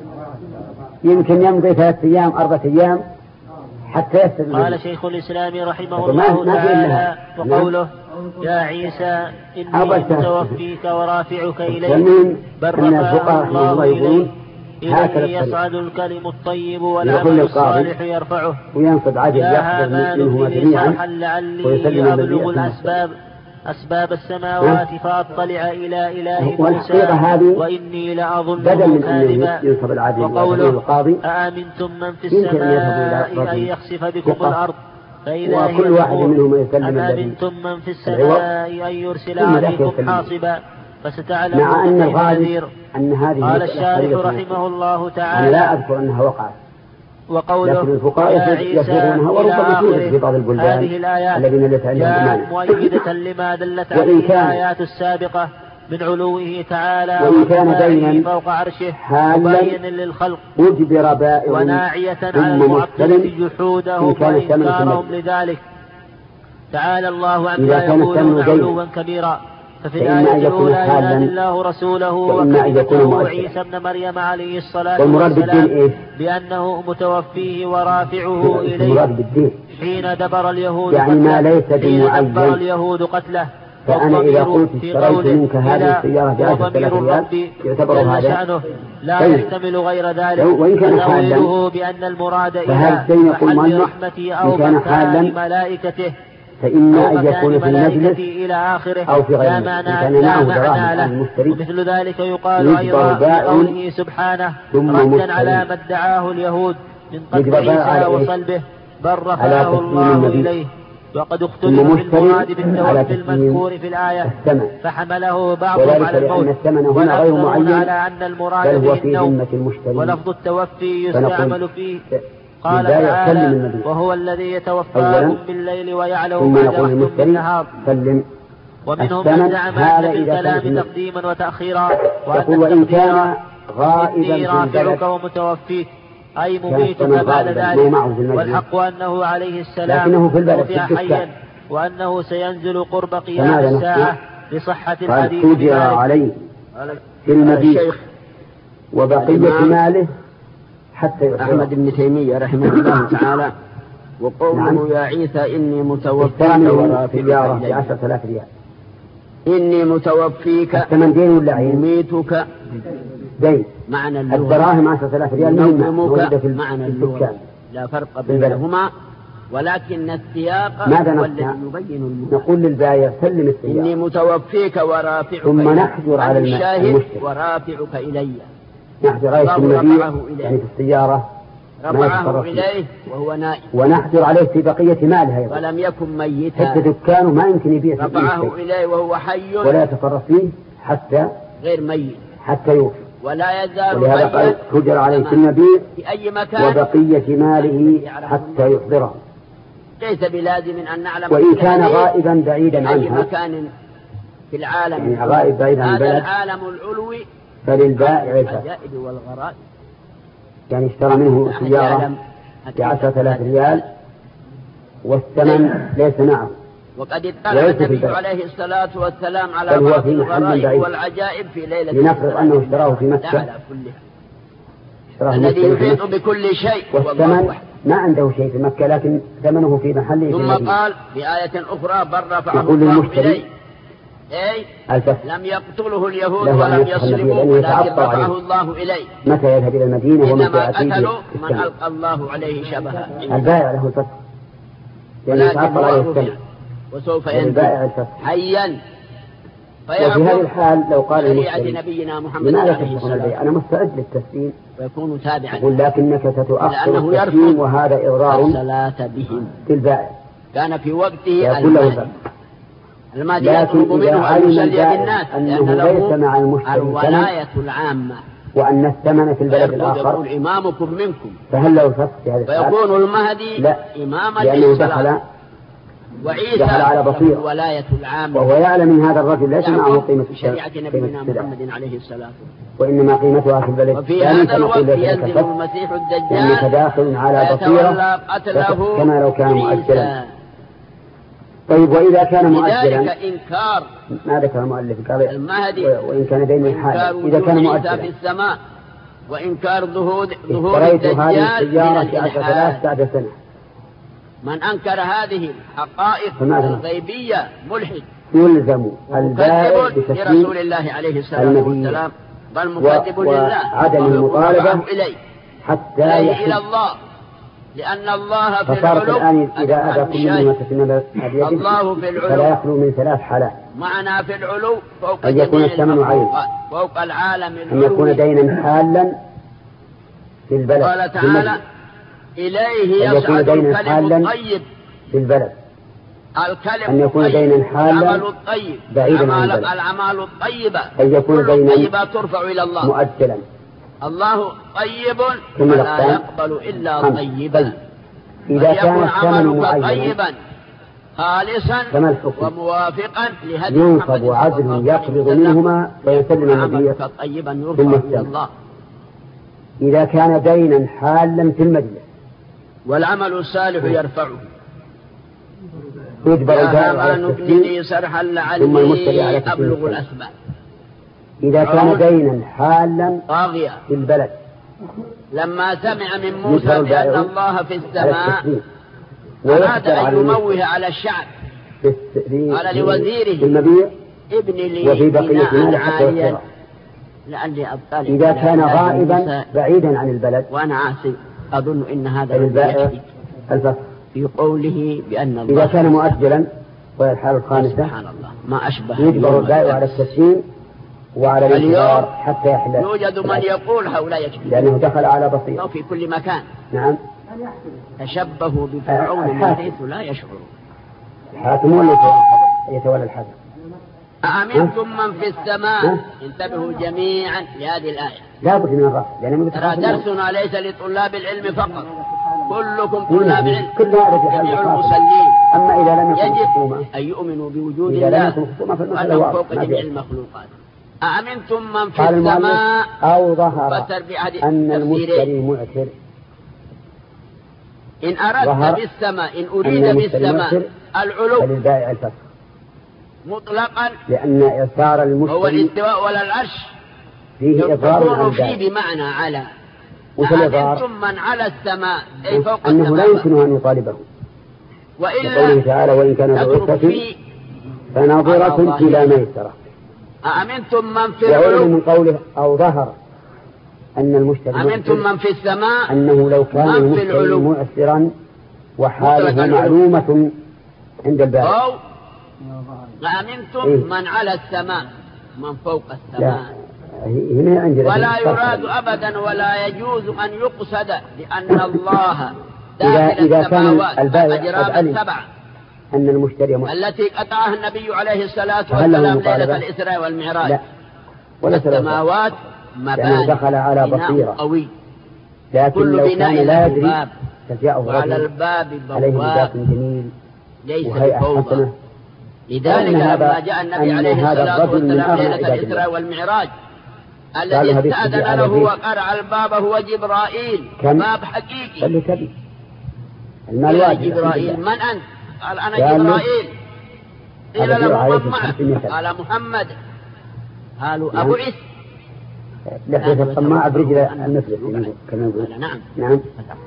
يمكن يمضي ثلاثة أيام أربعة أيام حتى يستدل. قال شيخ الإسلام رحمه الله تعالى وقوله يا عيسى إني متوفيك ورافعك إليه بل رفعه الله إليه إليه يصعد الكلم الطيب والعمل الصالح يرفعه وينصب عدل يا هامان جميعا لعلي أبلغ الأسباب أسباب السماوات فأطلع إلى إله موسى وإني لأظنه كاذبا. وقوله أأمنتم من في السماء أن يخسف بكم الأرض فإذا هي تمور أم أمنتم من في السماء أن يرسل عليكم حاصبا فستعلمون كيف نذير. قال الشارح رحمه الله تعالى لا أذكر أنها وقعت وقوله يا عيسى إلى آخره هذه الآيات جاءت مؤيدة لما دلت عليه الآيات السابقة من علوه تعالى وارتفاعه فوق عرشه مبين للخلق وناعية على المعطلة جحودهم وإنكارهم لذلك. تعالى الله عما يقولون علوا كبيرا. ففي الآية الأولى ينادي الله رسوله وكلمته عيسى ابن مريم عليه الصلاة والسلام بأنه متوفيه ورافعه إليه حين دبر اليهود يعني ما ليس حين دبر اليهود قتله. فأنا إذا قلت اشتريت منك هذه السيارة بعشرة آلاف ريال يعتبر هذا لا يحتمل غير ذلك فتأويله بأن المراد إلى محل رحمته أو مكان ملائكته فإما أن يكون في المجلس إلى آخره أو في غيره. معنى لا معنى له. ومثل ذلك يقال أيضا بقوله سبحانه ردا على ما ادعاه اليهود من قتل عيسى وصلبه بل رفعه الله إليه. وقد اختلف في المراد بالتوفي المذكور في الآية فحمله بعضهم على الموت ونقول على أن المراد به النوم ولفظ التوفي يستعمل فيه. قال تعالى وهو الذي يتوفاكم بالليل ويعلم ما جرحتم بالنهار ومنهم من زعم أن في الكلام تقديما وتأخيرا، وأن كان غائبا رافعك ومتوفيك أي مميتك بعد ذلك، والحق أنه عليه السلام وضع حيا وأنه سينزل قرب قيام الساعة لصحة الحديث تجرى عليه في المبيت وبقية ماله حتى يحضر. أحمد بن تيمية رحمه الله تعالى وقوله نعم. يا عيسى إني متوفيك ورافعك بعشرة آلاف ريال، إني متوفيك الثمن دين ولا عين؟ مميتك دين. معنى اللغة الدراهم عشرة آلاف ريال نومك في معنى اللغة لا فرق بينهما، ولكن السياق هو الذي يبين المعنى. نقول للبايع سلم السيارة إني متوفيك ورافعك ثم نحجر على الشاهد ورافعك إلي، نحجر عليه في المبيع يعني في السيارة رفعه إليه وهو نائم، ونحجر عليه في بقية ماله أيضا ولم يكن ميتا حتى دكانه ما يمكن يبيع، رفعه إليه وهو حي ولا يتصرف فيه حتى غير ميت حتى يوفي، ولا يزال ولهذا حجر عليه في المبيع في أي مكان وبقية ماله حتى يحضره، ليس بلازم أن نعلم وإن كان غائبا بعيدا عنها أي مكان في العالم يعني غائب بعيد عن هذا العالم العلوي فللبائع العجائب والغرائب، يعني اشترى منه سيارة بعشرة آلاف ريال والثمن ليس معه، وقد اطلع النبي عليه الصلاة والسلام على بعض الغرائب والعجائب في ليلة لنفرض أنه اشتراه في مكة الذي يحيط بكل شيء والثمن ما عنده شيء في مكة لكن ثمنه في محله. ثم قال في آية أخرى بل رفعه الله إليه، أي لم يقتله اليهود ولم يصلبوه ولكن رفعه الله إليه. متى يذهب إلى المدينة إنما قتلوا من ألقى الله عليه شبها، البائع له الفتح يعني يتعطل عليه السمع وسوف ينزل حيا. وفي هذه الحال لو قال المشتري نبينا محمد لماذا تفسخ البيع؟ أنا مستعد للتسليم ويكون تابعا، يقول لكنك ستؤخر التسليم وهذا إضرار الصلاة بهم في البائع. كان في وقته المهدي المهدي يطلب منه أن يصلي بالناس أنه ليس مع المشتري الولاية العامة وأن الثمن في البلد الآخر يقول إمامكم منكم، فهل له الفسخ في هذا الحال؟ فيكون المهدي لا إماما لأنه دخل وعيسى على بصير الولاية العامة، وهو يعلم من هذا الرجل ليس معه قيمة شريعة نبينا محمد عليه الصلاة وإنما قيمتها في البلد. وفي هذا الوقت ينزل المسيح الدجال متداخل على بصيرة كما لو كان مؤجلا. طيب وإذا كان مؤجلا إنكار ما ذكر المؤلف قال المهدي وإن كان بين الحال إذا كان مؤجلا في السماء وإنكار ظهور ظهور اشتريت هذه الدجال السيارة في عشر آلاف بعد سنة، من أنكر هذه الحقائق الغيبية ملحد يلزم البائع لرسول الله عليه الصلاة والسلام بل مكذب لله وعدم المطالبة إليه حتى إلى الله، لأن الله في فصارت الآن إذا أدى كل منهما تسليما الله في العلو فلا يخلو من ثلاث حالات: معنا في العلو فوق أن يكون الثمن عين، فوق العالم أن يكون دينا حالا في البلد، قال تعالى إليه يصعد الكلم الطيب في البلد، الكلم أن يكون دينا حالا بعيدا عن البلد، الأعمال الطيبة أن يكون دينا ترفع إلى الله مؤجلا، الله طيب ولا يقبل إلا طيبا. إذا كان الثمن معينا طيبا خالصا وموافقا لهدي ينصب عدل يقبض منهما ويسلم النبي طيبا يرفع إلى الله. إذا كان دينا حالا في المدينة والعمل الصالح يرفعه يجبر البائع على التسليم ثم المشتري على أبلغ الأسباب. إذا كان دينا حالا طاغية في البلد لما سمع من موسى بأن الله في السماء أراد أن يموه على الشعب قال لوزيره المبيع ابن لي وفي بقية عاليا لعلي أبطال. إذا كان غائبا بعيدا عن البلد وأنا عاصي أظن إن هذا البائع الفصل في قوله بأن الله إذا كان مؤجلا وهي الحالة الخامسة سبحان الله ما أشبه يجبر البائع على التسليم وعلى الانتظار حتى يحل. يوجد من يقول هؤلاء يكفي لأنه دخل على بصيرة في كل مكان. نعم تشبهوا بفرعون من حيث لا يشعرون. الحاكم ولا يتولى الحاكم؟ أأمنتم من في السماء انتبهوا جميعا لهذه الآية. لا بد من الرفع يعني ترى درسنا ليس لطلاب العلم فقط، كلكم طلاب علم جميع المصلين أما إذا لم يكن يجب أن يؤمنوا بوجود الله وأنه فوق جميع المخلوقات. أأمنتم من في السماء أو ظهر أن المشتري معسر. إن أردت بالسماء إن أريد بالسماء العلو فللبائع الفسخ مطلقا، لأن إثار المشتري هو الاستواء ولا العرش فيه إثار فيه بمعنى على. أأمنتم من على السماء أي فوق أنه السماء لا يمكن أن يطالبه، وقوله تعالى وإن كان ذو عسرة فناظرة إلى ميسرة. أأمنتم من في العلو من قوله أو ظهر أن المشتري أأمنتم من في السماء أنه لو كان المشتري مؤثرا وحاله معلومة عند البائع. أو أأمنتم إيه؟ من على السماء من فوق السماء. ولا يراد أبدا ولا يجوز أن يقصد لأن الله داخل السماوات الأجرام السبع أن المشتري التي قطعها النبي عليه الصلاة والسلام ليلة الإسراء والمعراج. لا. ولا السماوات مباني دخل على بصيرة قوي، لكن كل لو بناء كان لا يدري باب وعلى رجل الباب عليه لباس بواب جميل ليس وهيئة بفوضى. حسنة، لذلك لما جاء النبي عليه الصلاة والسلام ليلة الإسراء والمعراج الذي استأذن له وقرع الباب هو جبرائيل، باب حقيقي. اللي تبي المال واجب. جبرائيل من أنت؟ قال أنا جبرائيل. قيل له من معك؟ قال محمد. قالوا أبو عيسى. لحية الطماع برجل المفلس كما يقول. نعم نعم.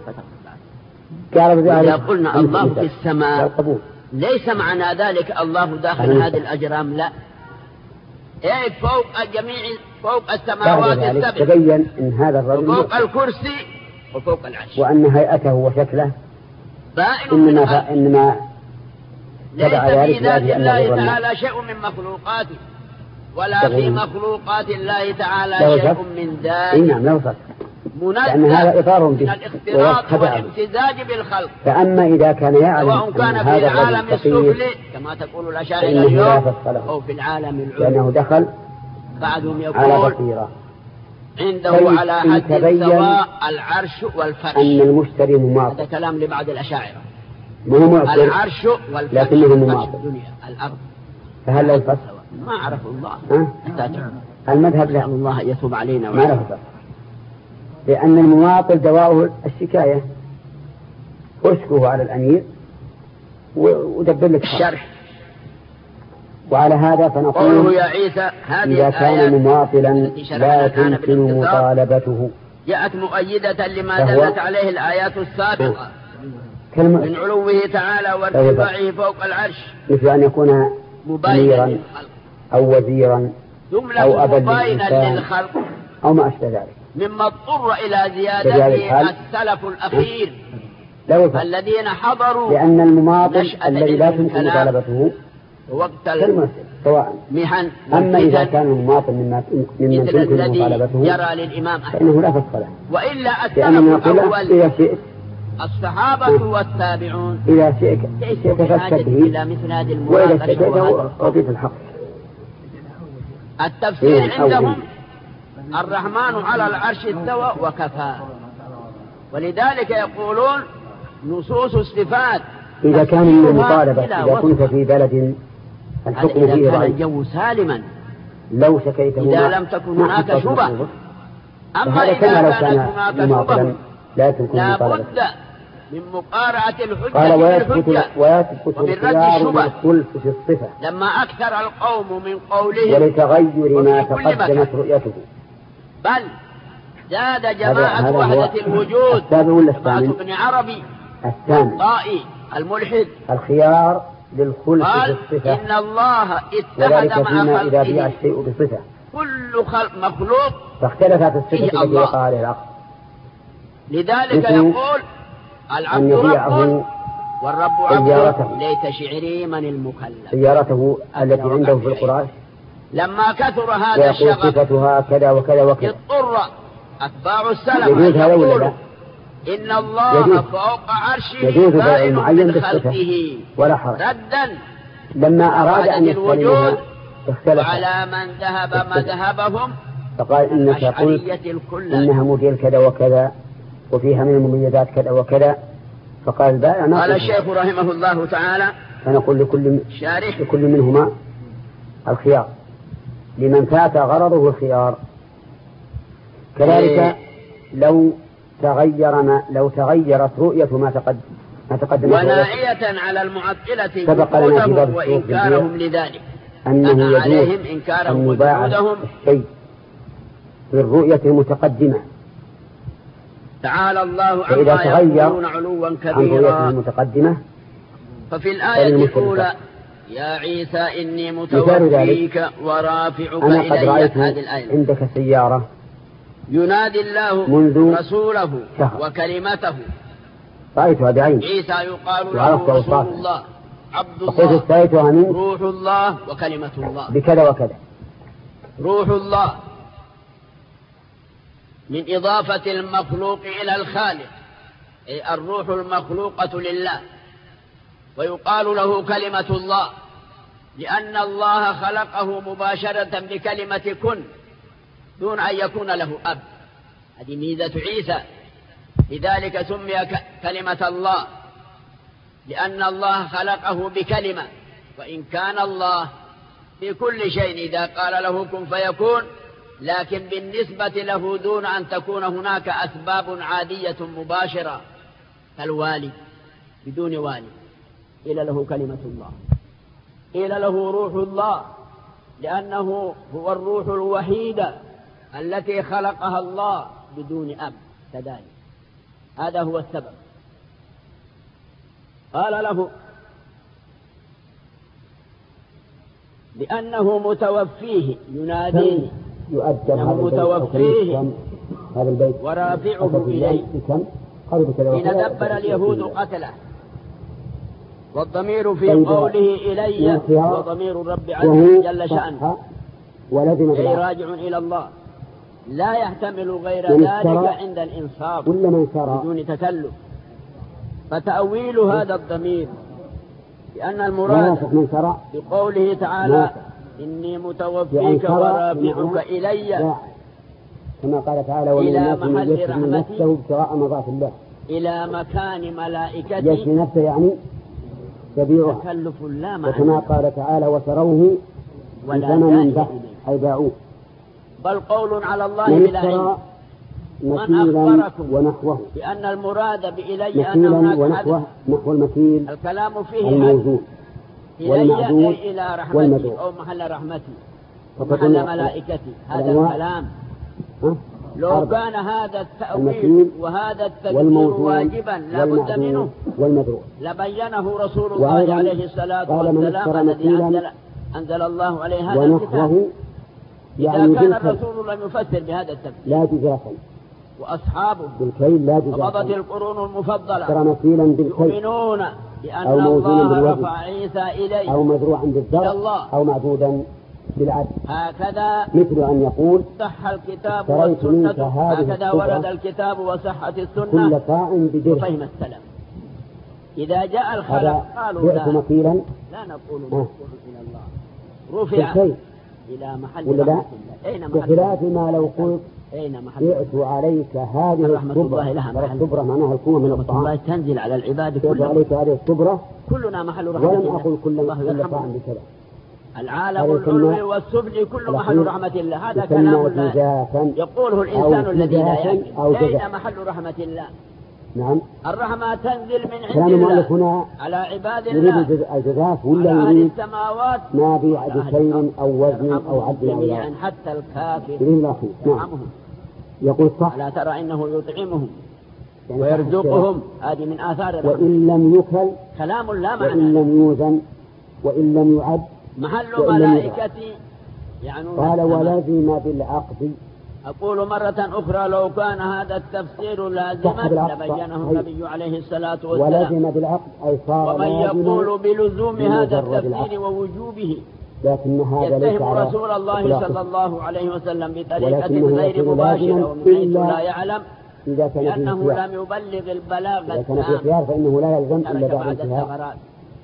إذا قلنا الله في السماء ليس معنى ذلك الله داخل هذه الأجرام، لا. إيه فوق جميع فوق السماوات السبع. تبين إن هذا الرجل وفوق الكرسي وفوق العرش، وأن هيئته وشكله بائن إنما إنما ليس في ذات الله تعالى شيء من مخلوقاته ولا في مخلوقات الله تعالى شيء من ذلك. نعم لا وصف، لأن منزه هذا إطار من به الاختلاط والامتزاج بالخلق. فأما إذا كان يعلم سواء كان أن في هذا العالم السفلي كما تقول الأشاعرة اليوم أو في العالم العلوي، لأنه دخل بعضهم على يقول بصيرة عنده على حد السواء العرش والفرش. أن المشتري مماطل، هذا كلام لبعض الأشاعرة. العرش والفرش لكنه مماطل الدنيا الأرض. فهل له الفرش؟ ما عرف الله. أه؟ المذهب لا، الله يتوب علينا ما له الفرش، لأن المماطل دواؤه الشكاية، أشكوه على الأمير ودبر لك الشرح. وعلى هذا فنقول يا عيسى إذا كان مماطلا لا تمكن مطالبته. جاءت مؤيدة لما دلت عليه الآيات السابقة من علوه تعالى وارتفاعه فوق العرش، مثل أن يكون أميرا أو وزيرا أو أبا للخلق أو ما أشبه ذلك، مما اضطر إلى زيادته السلف الأخير الذين حضروا، لأن المماطل الذي لا تمكن مطالبته وقت سواء محن. أما إذا كان المماطل ممن تمكن مطالبته يرى للإمام فإنه لا فسخ له، وإلا السلف الأول إذا شئت الصحابة والتابعون إذا شئت فسك به وإذا شئت أعطيت الحق. التفسير عندهم الرحمن على العرش استوى وكفى، ولذلك يقولون نصوص الصفات إذا كان من المطالبة إذا كنت في بلد الحكم فيه ضعيف الجو سالما لو شكيته إذا لم تكن هناك شبه. أما إذا كانت هناك شبه لا بد من مقارعة الحجة قال ويثبت ويثبت الخيار بالخلف في الصفة لما أكثر القوم من قولهم ولتغير ما تقدمت رؤيته، بل زاد جماعة وحدة الوجود جماعة ابن عربي الطائي الملحد الخيار للخلف في الصفة، إن الله اتحد مع خلقه إذا بيع الشيء بصفة كل خلق مخلوق فاختلفت الصفة التي وقع عليه العقد. لذلك يقول العبد رب والرب عبد ليت شعري من المكلف. سيارته التي عنده في القراش لما كثر هذا الشغف صفتها كذا وكذا وكذا اضطر أتباع السلف أن يقولوا إن الله فوق عرشه بائن من خلقه ولا حرج، ردا لما أراد أن يستلمها اختلف على من ذهب مذهبهم فقال إنك قلت إنها موديل كذا وكذا وفيها من المميزات كذا وكذا، فقال البائع ناقص. قال الشيخ رحمه الله تعالى فنقول لكل, لكل منهما الخيار لمن فات غرضه الخيار. كذلك إيه لو تغير ما لو تغيرت رؤية ما تقدم ما تقدم وناعية على المعطلة سبق لنا في باب وإنكارهم لذلك أنه عليهم إنكارهم وجودهم الشيء بالرؤية المتقدمة. تعالى الله عما يقولون علوا كبيرا. المتقدمة ففي الآية الأولى يا عيسى إني متوفيك ورافعك إلي. هذه الآية عندك سيارة ينادي الله منذ رسوله وكلمته. رأيتها بعين. عيسى يقال له رسول الله عبد الله روح الله وكلمة الله بكذا وكذا. روح الله من إضافة المخلوق إلى الخالق، أي الروح المخلوقة لله، ويقال له كلمة الله لأن الله خلقه مباشرة بكلمة كن دون أن يكون له أب. هذه ميزة عيسى، لذلك سمي كلمة الله لأن الله خلقه بكلمة. وإن كان الله في كل شيء إذا قال له كن فيكون، لكن بالنسبة له دون أن تكون هناك أسباب عادية مباشرة كالوالد بدون والد، إلى له كلمة الله، إلى له روح الله لأنه هو الروح الوحيدة التي خلقها الله بدون أب كذلك. هذا هو السبب. قال له لأنه متوفيه يناديه أنه متوفيه ورافعه إليه. إن دبر اليهود قتله، والضمير في قوله إلي وضمير الرب عز وجل شأنه أي راجع إلى الله، لا يحتمل غير ذلك عند الإنصاف بدون تكلف. فتأويل هذا الضمير بأن المراد بقوله تعالى إني متوفيك ورافعك إلي كما قال تعالى إلى محل رحمتي ابتغاء مرضات الله إلى مكان ملائكتي يشفي نفسه يعني يبيعها تكلف لا معنى. وكما قال تعالى وتروه بثمن بخس أي باعوه. بل قول على الله بلا علم. من أخبركم ونحوه بأن المراد بإلي أن هناك حدث نحو المكيل الكلام فيه الموزون إلي إلى رحمتي أو محل رحمتي محل ملائكتي. هذا الكلام لو كان هذا التأويل وهذا التدبير واجبا لا بد منه لبينه رسول الله عليه الصلاة والسلام الذي أنزل, أنزل الله عليه هذا الكتاب. يعني إذا كان الرسول لم يفسر بهذا التفسير لا جزافا وأصحابه بالكيل لا جزافا ومضت القرون المفضلة يؤمنون بأن الله رفع عيسى إليه أو مزروعا بالزرع أو معدودا بالعدل. هكذا مثل أن يقول صح الكتاب والسنة، هكذا ورد الكتاب وصحت السنة كل قائم بدرهم وفهم السلام. إذا جاء الخلق قالوا لا, مكيلا لا نقول مرفوع إلى الله رفع إلى محل ولا لا؟ أين محل بخلاف ما لو قلت أين محل يأتوا عليك هذه الصبرة. الصبرة معناها القوة من الطعام. الله تنزل على العباد كلهم. عليك هذه الصبرة كلنا محل رحمة. ولم أقل كل طعام بكذا. العالم العلوي والسفلي كل محل رحمة الله. هذا كلام لا يقوله الإنسان الذي لا يعقل. أين محل رحمة الله؟ نعم. الرحمة تنزل من عند الله على عباد الله. يريد الجزاف ولا يريد السماوات ما بعد شيء أو وزن أو عدل جميعا حتى الكافر يطعمهم. يقول صح. لا ترى إنه يطعمهم يعني ويرزقهم. هذه من آثار الرحمة. وإن لم يكل كلام لا معنى. وإن لم يوزن وإن لم يعد محل ملائكتي يعني. قال ولازم بالعقد. أقول مرة أخرى لو كان هذا التفسير لازما لبينه النبي عليه الصلاة والسلام. ولازم بالعقد أي صار. ومن يقول بلزوم هذا التفسير ووجوبه لكن هذا يتهم رسول الله صلى الله عليه وسلم بطريقة غير مباشرة ومن حيث لا يعلم لأنه لم يبلغ البلاغ التام فإنه لا يلزم إلا بعد الثغرات.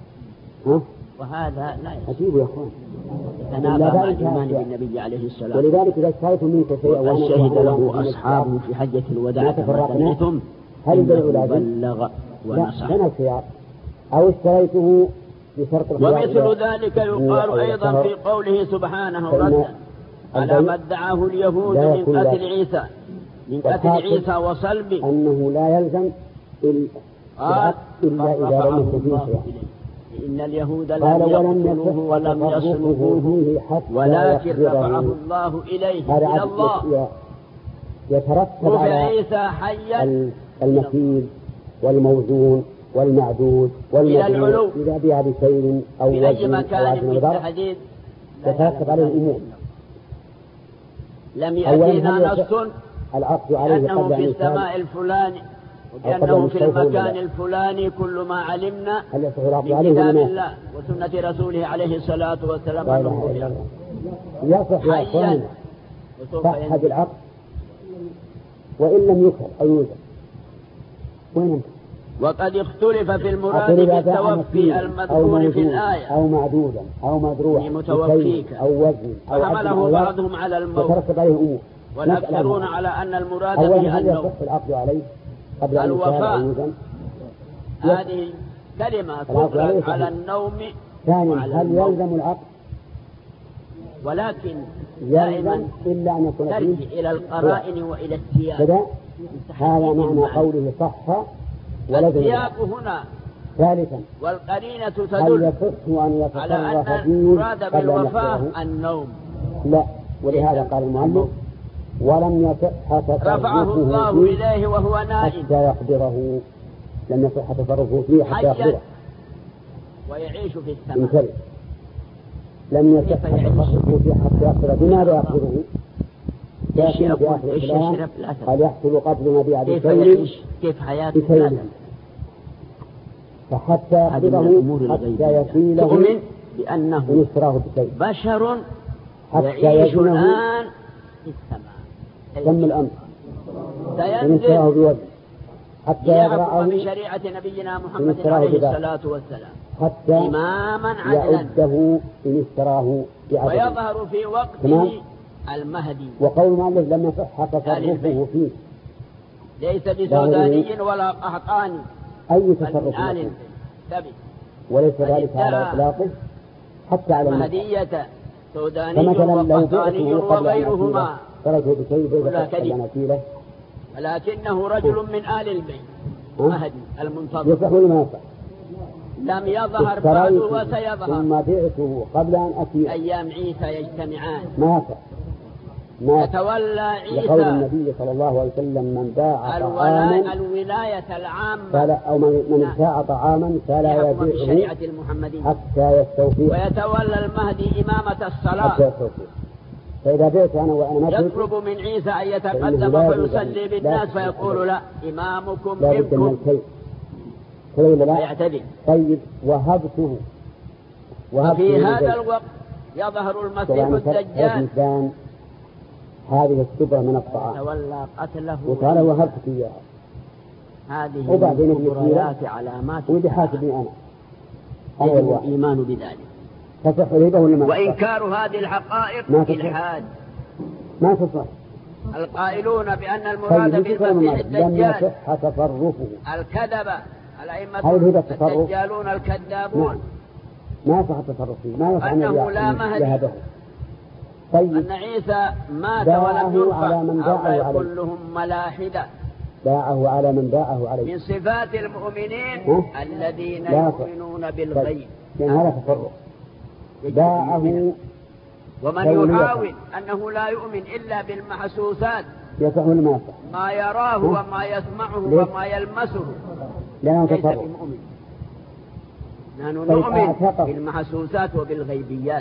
وهذا لا يجب يا أخوان يتنافى مع الإيمان بالنبي عليه الصلاة والسلام. ولذلك إذا اشتريت منك شيئا وشهد له أصحابه في حجة الوداع كما سمعتم هل بلغ ونصح. لا الخيار أو اشتريته بشرط الخيار. ومثل ذلك يقال أيضا في قوله سبحانه ردا على ما ادعاه اليهود من قتل عيسى من قتل عيسى وصلبه أنه لا يلزم العقد إلا إذا لم يكن فيه خيار. إن اليهود لم يقتلوه ولم يصلبوه ولكن رفعه الله إليه إلى الله يترتب على عيسى حيا المكيل والموزون والمعدود والمدعو إذا بها بسير أو وزن أو عزم ضرب يترتب عليه الأمور. لم يأتينا نص العقد عليه قبل في السماء الفلاني وكأنه في المكان الفلاني كل ما علمنا من كتاب الله وسنة رسوله عليه الصلاة والسلام أنه يصح يا صح هذا العقد وإن لم يكر أو يوجد. وين وقد اختلف في المراد بالتوفي المذكور في الآية أو معدودا أو مدروع متوفيك أو وزن أو فحمله بعضهم على الموت وترتب عليه أمور والأكثرون على أن المراد به أنه العقد عليه قبل الوفاء. هذه كلمة تطلق على النوم. ثانيا هل يلزم العقد؟ ولكن دائما إلا أن يكون ترجع إلى القرائن وإلى السياق. هذا معنى قوله صح ولزم السياق هنا. ثالثا والقرينة هل تدل يصح أن على أن يتصرف المراد بالوفاة النوم. لا، ولهذا قال المؤلف ولم يصح تصرفه رفعه الله إليه وهو نائم حتى يقدره. لم يصح تصرفه فيه حتى يقدره ويعيش في السماء. لم يصح تصرفه فيه حتى يقدره. بماذا يقدره؟ لكن في آخر الكلام قد يحصل قتل مبيع بسير كيف حياته فحتى يقدره حتى يصيله بأنه إن اشتراه بسير بشر حتى يعيش الآن في السماء. تم الأمر سينزل بوزن حتى يقرأه بشريعة نبينا محمد عليه الصلاة والسلام حتى إماما عدلا يعده إن اشتراه بعدل ويظهر في وقته المهدي. وقول المؤلف لم يصح تصرفه فيه ليس بسوداني ولا قحطاني أي تصرف وليس ذلك على إطلاقه حتى على المهدية سوداني وقحطاني وغيرهما تركه بشيء بيضا ولكنه رجل من آل البيت مهدي المنتظر يصح ولا ما يصح؟ لم يظهر بعد وسيظهر ثم بعته قبل أن أتي أيام عيسى يجتمعان ما يصح ما يتولى عيسى لقول النبي صلى الله عليه وسلم من باع طعاما الولاية العامة فلا أو من ابتاع طعاما فلا يبيعه حتى يستوفيه ويتولى المهدي إمامة الصلاة حتى يستوفيه. فإذا بيت أنا وأنا ما يطلب من عيسى أن يتقدم فيصلي بالناس فيقول لا إمامكم لا بد من الكيل فيعتدي. طيب وهبته وفي هذا الوقت يظهر المسيح الدجال هذه السبرة من الطعام تولى قتله وقال وهبتك إياها هذه المبررات علامات ودي حاسبني أنا يجب الإيمان بذلك تصح ريبه ولا ما وإنكار هذه الحقائق إلحاد ما تصح. القائلون بأن المراد بالمسيح الدجال لم يصح تصرفه الكذبة الأئمة الدجالون الكذابون ما صح تصرفه ما يصح أنه لا مهدي طيب أن عيسى مات ولم يرفع هؤلاء كلهم ملاحدة باعه على من باعه عليه من صفات المؤمنين الذين يؤمنون بالغيب لأن هذا تصرف باعه ومن يحاول أنه لا يؤمن إلا بالمحسوسات يصح ولا ما يصح ما يراه وما يسمعه وما يلمسه لأنه ليس تصرف بمؤمن. نحن نؤمن بالمحسوسات وبالغيبيات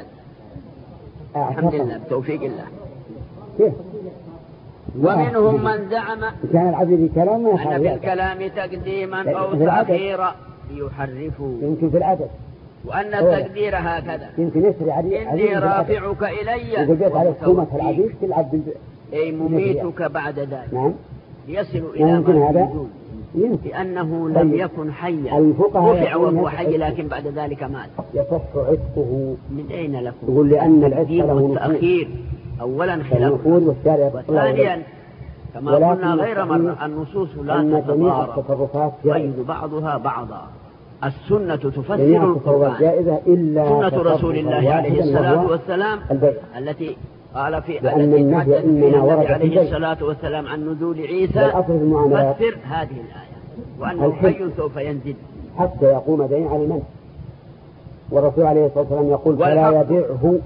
الحمد لله بتوفيق الله. كيف؟ ومنهم من زعم كان العبد بكلام أن في الكلام تقديما أو تأخيرا ليحرفوا يمكن في العدد وأن التقدير هكذا يمكن يسري عديد إني رافعك إلي إذا جاءت على حكومة العديد تلعب بال... أي مميتك بعد ذلك. نعم يصل إلى ما يريدون لأنه لم يكن حيا رفع وهو حي لكن بعد ذلك مات. يصح عتقه من أين لكم؟ يقول لأن العتق له والتأخير أولا خلاف وثانيا كما قلنا غير مرة النصوص لا تتضارب يؤيد بعضها بعضا. السنة تفسر القرآن. سنة رسول الله عليه الصلاة والسلام التي قال في التي حدث فيها عليه الصلاة والسلام عن نزول عيسى تفسر هذه الآية وأنه حي سوف ينزل حتى يقوم دين على المنع. والرسول عليه الصلاة والسلام يقول فلا يبيعه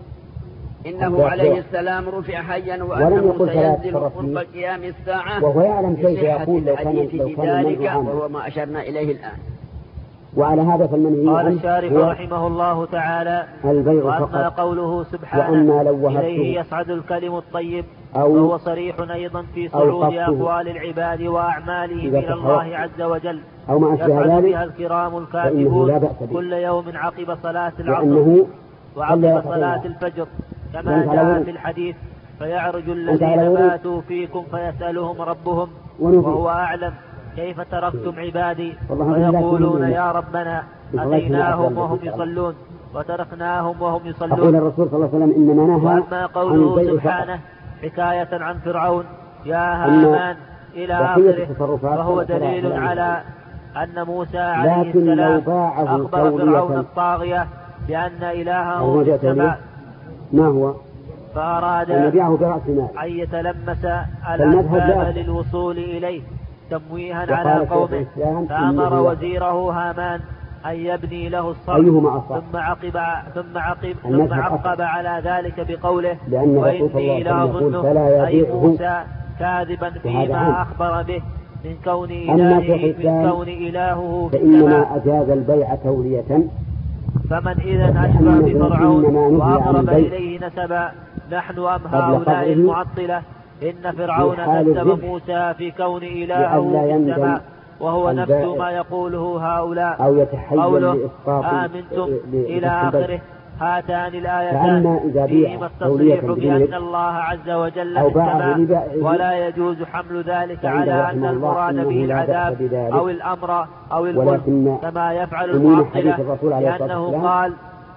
إنه عليه السلام رفع حيا وأنه سينزل قرب قيام الساعة، وهو يعلم كيف يقول لو كان ذلك وهو ما أشرنا إليه الآن. وعلى هذا فالمنهي قال الشارح رحمه الله تعالى: وأما قوله سبحانه إليه يصعد الكلم الطيب فهو صريح أيضا في صعود أقوال العباد وأعمالهم إلى الله عز وجل، يصعد بها الكرام الكاتبون كل يوم عقب صلاة العصر وعقب صلاة الفجر كما جاء في الحديث: فيعرج الذين باتوا فيكم فيسألهم ربهم وهو أعلم كيف تركتم عبادي ويقولون يا ربنا أتيناهم وهم يصلون وتركناهم وهم يصلون. أقول الرسول صلى الله عليه وسلم إنما نهى. وأما قوله سبحانه حكاية عن فرعون يا هامان إلى آخره فهو دليل على أن موسى عليه السلام أخبر فرعون الطاغية بأن إلهه في السماء ما هو فأراد أن يتلمس الأسباب للوصول إليه تمويها على قومه، فأمر وزيره هامان أن يبني له الصرح ثم عقب ثم عقب ثم عقب على ذلك بقوله: وإني لأظن أي موسى كاذبا فيما أخبر به من كون إلهه من كون إلهه في فإنما أجاز البيع تولية. فمن إذن أشبه بفرعون وأقرب إليه نسبا نحن أم هؤلاء المعطلة؟ إن فرعون كذب موسى في كون إلهه في السماء وهو نفس ما يقوله هؤلاء. أو قوله آمنتم إلى آخره. هاتان الآيتان فيهما التصريح بأن الله عز وجل في السماء ولا يجوز حمل ذلك على أن المراد به العذاب أو الأمر أو الملك كما يفعل المعطلة، لأنه قال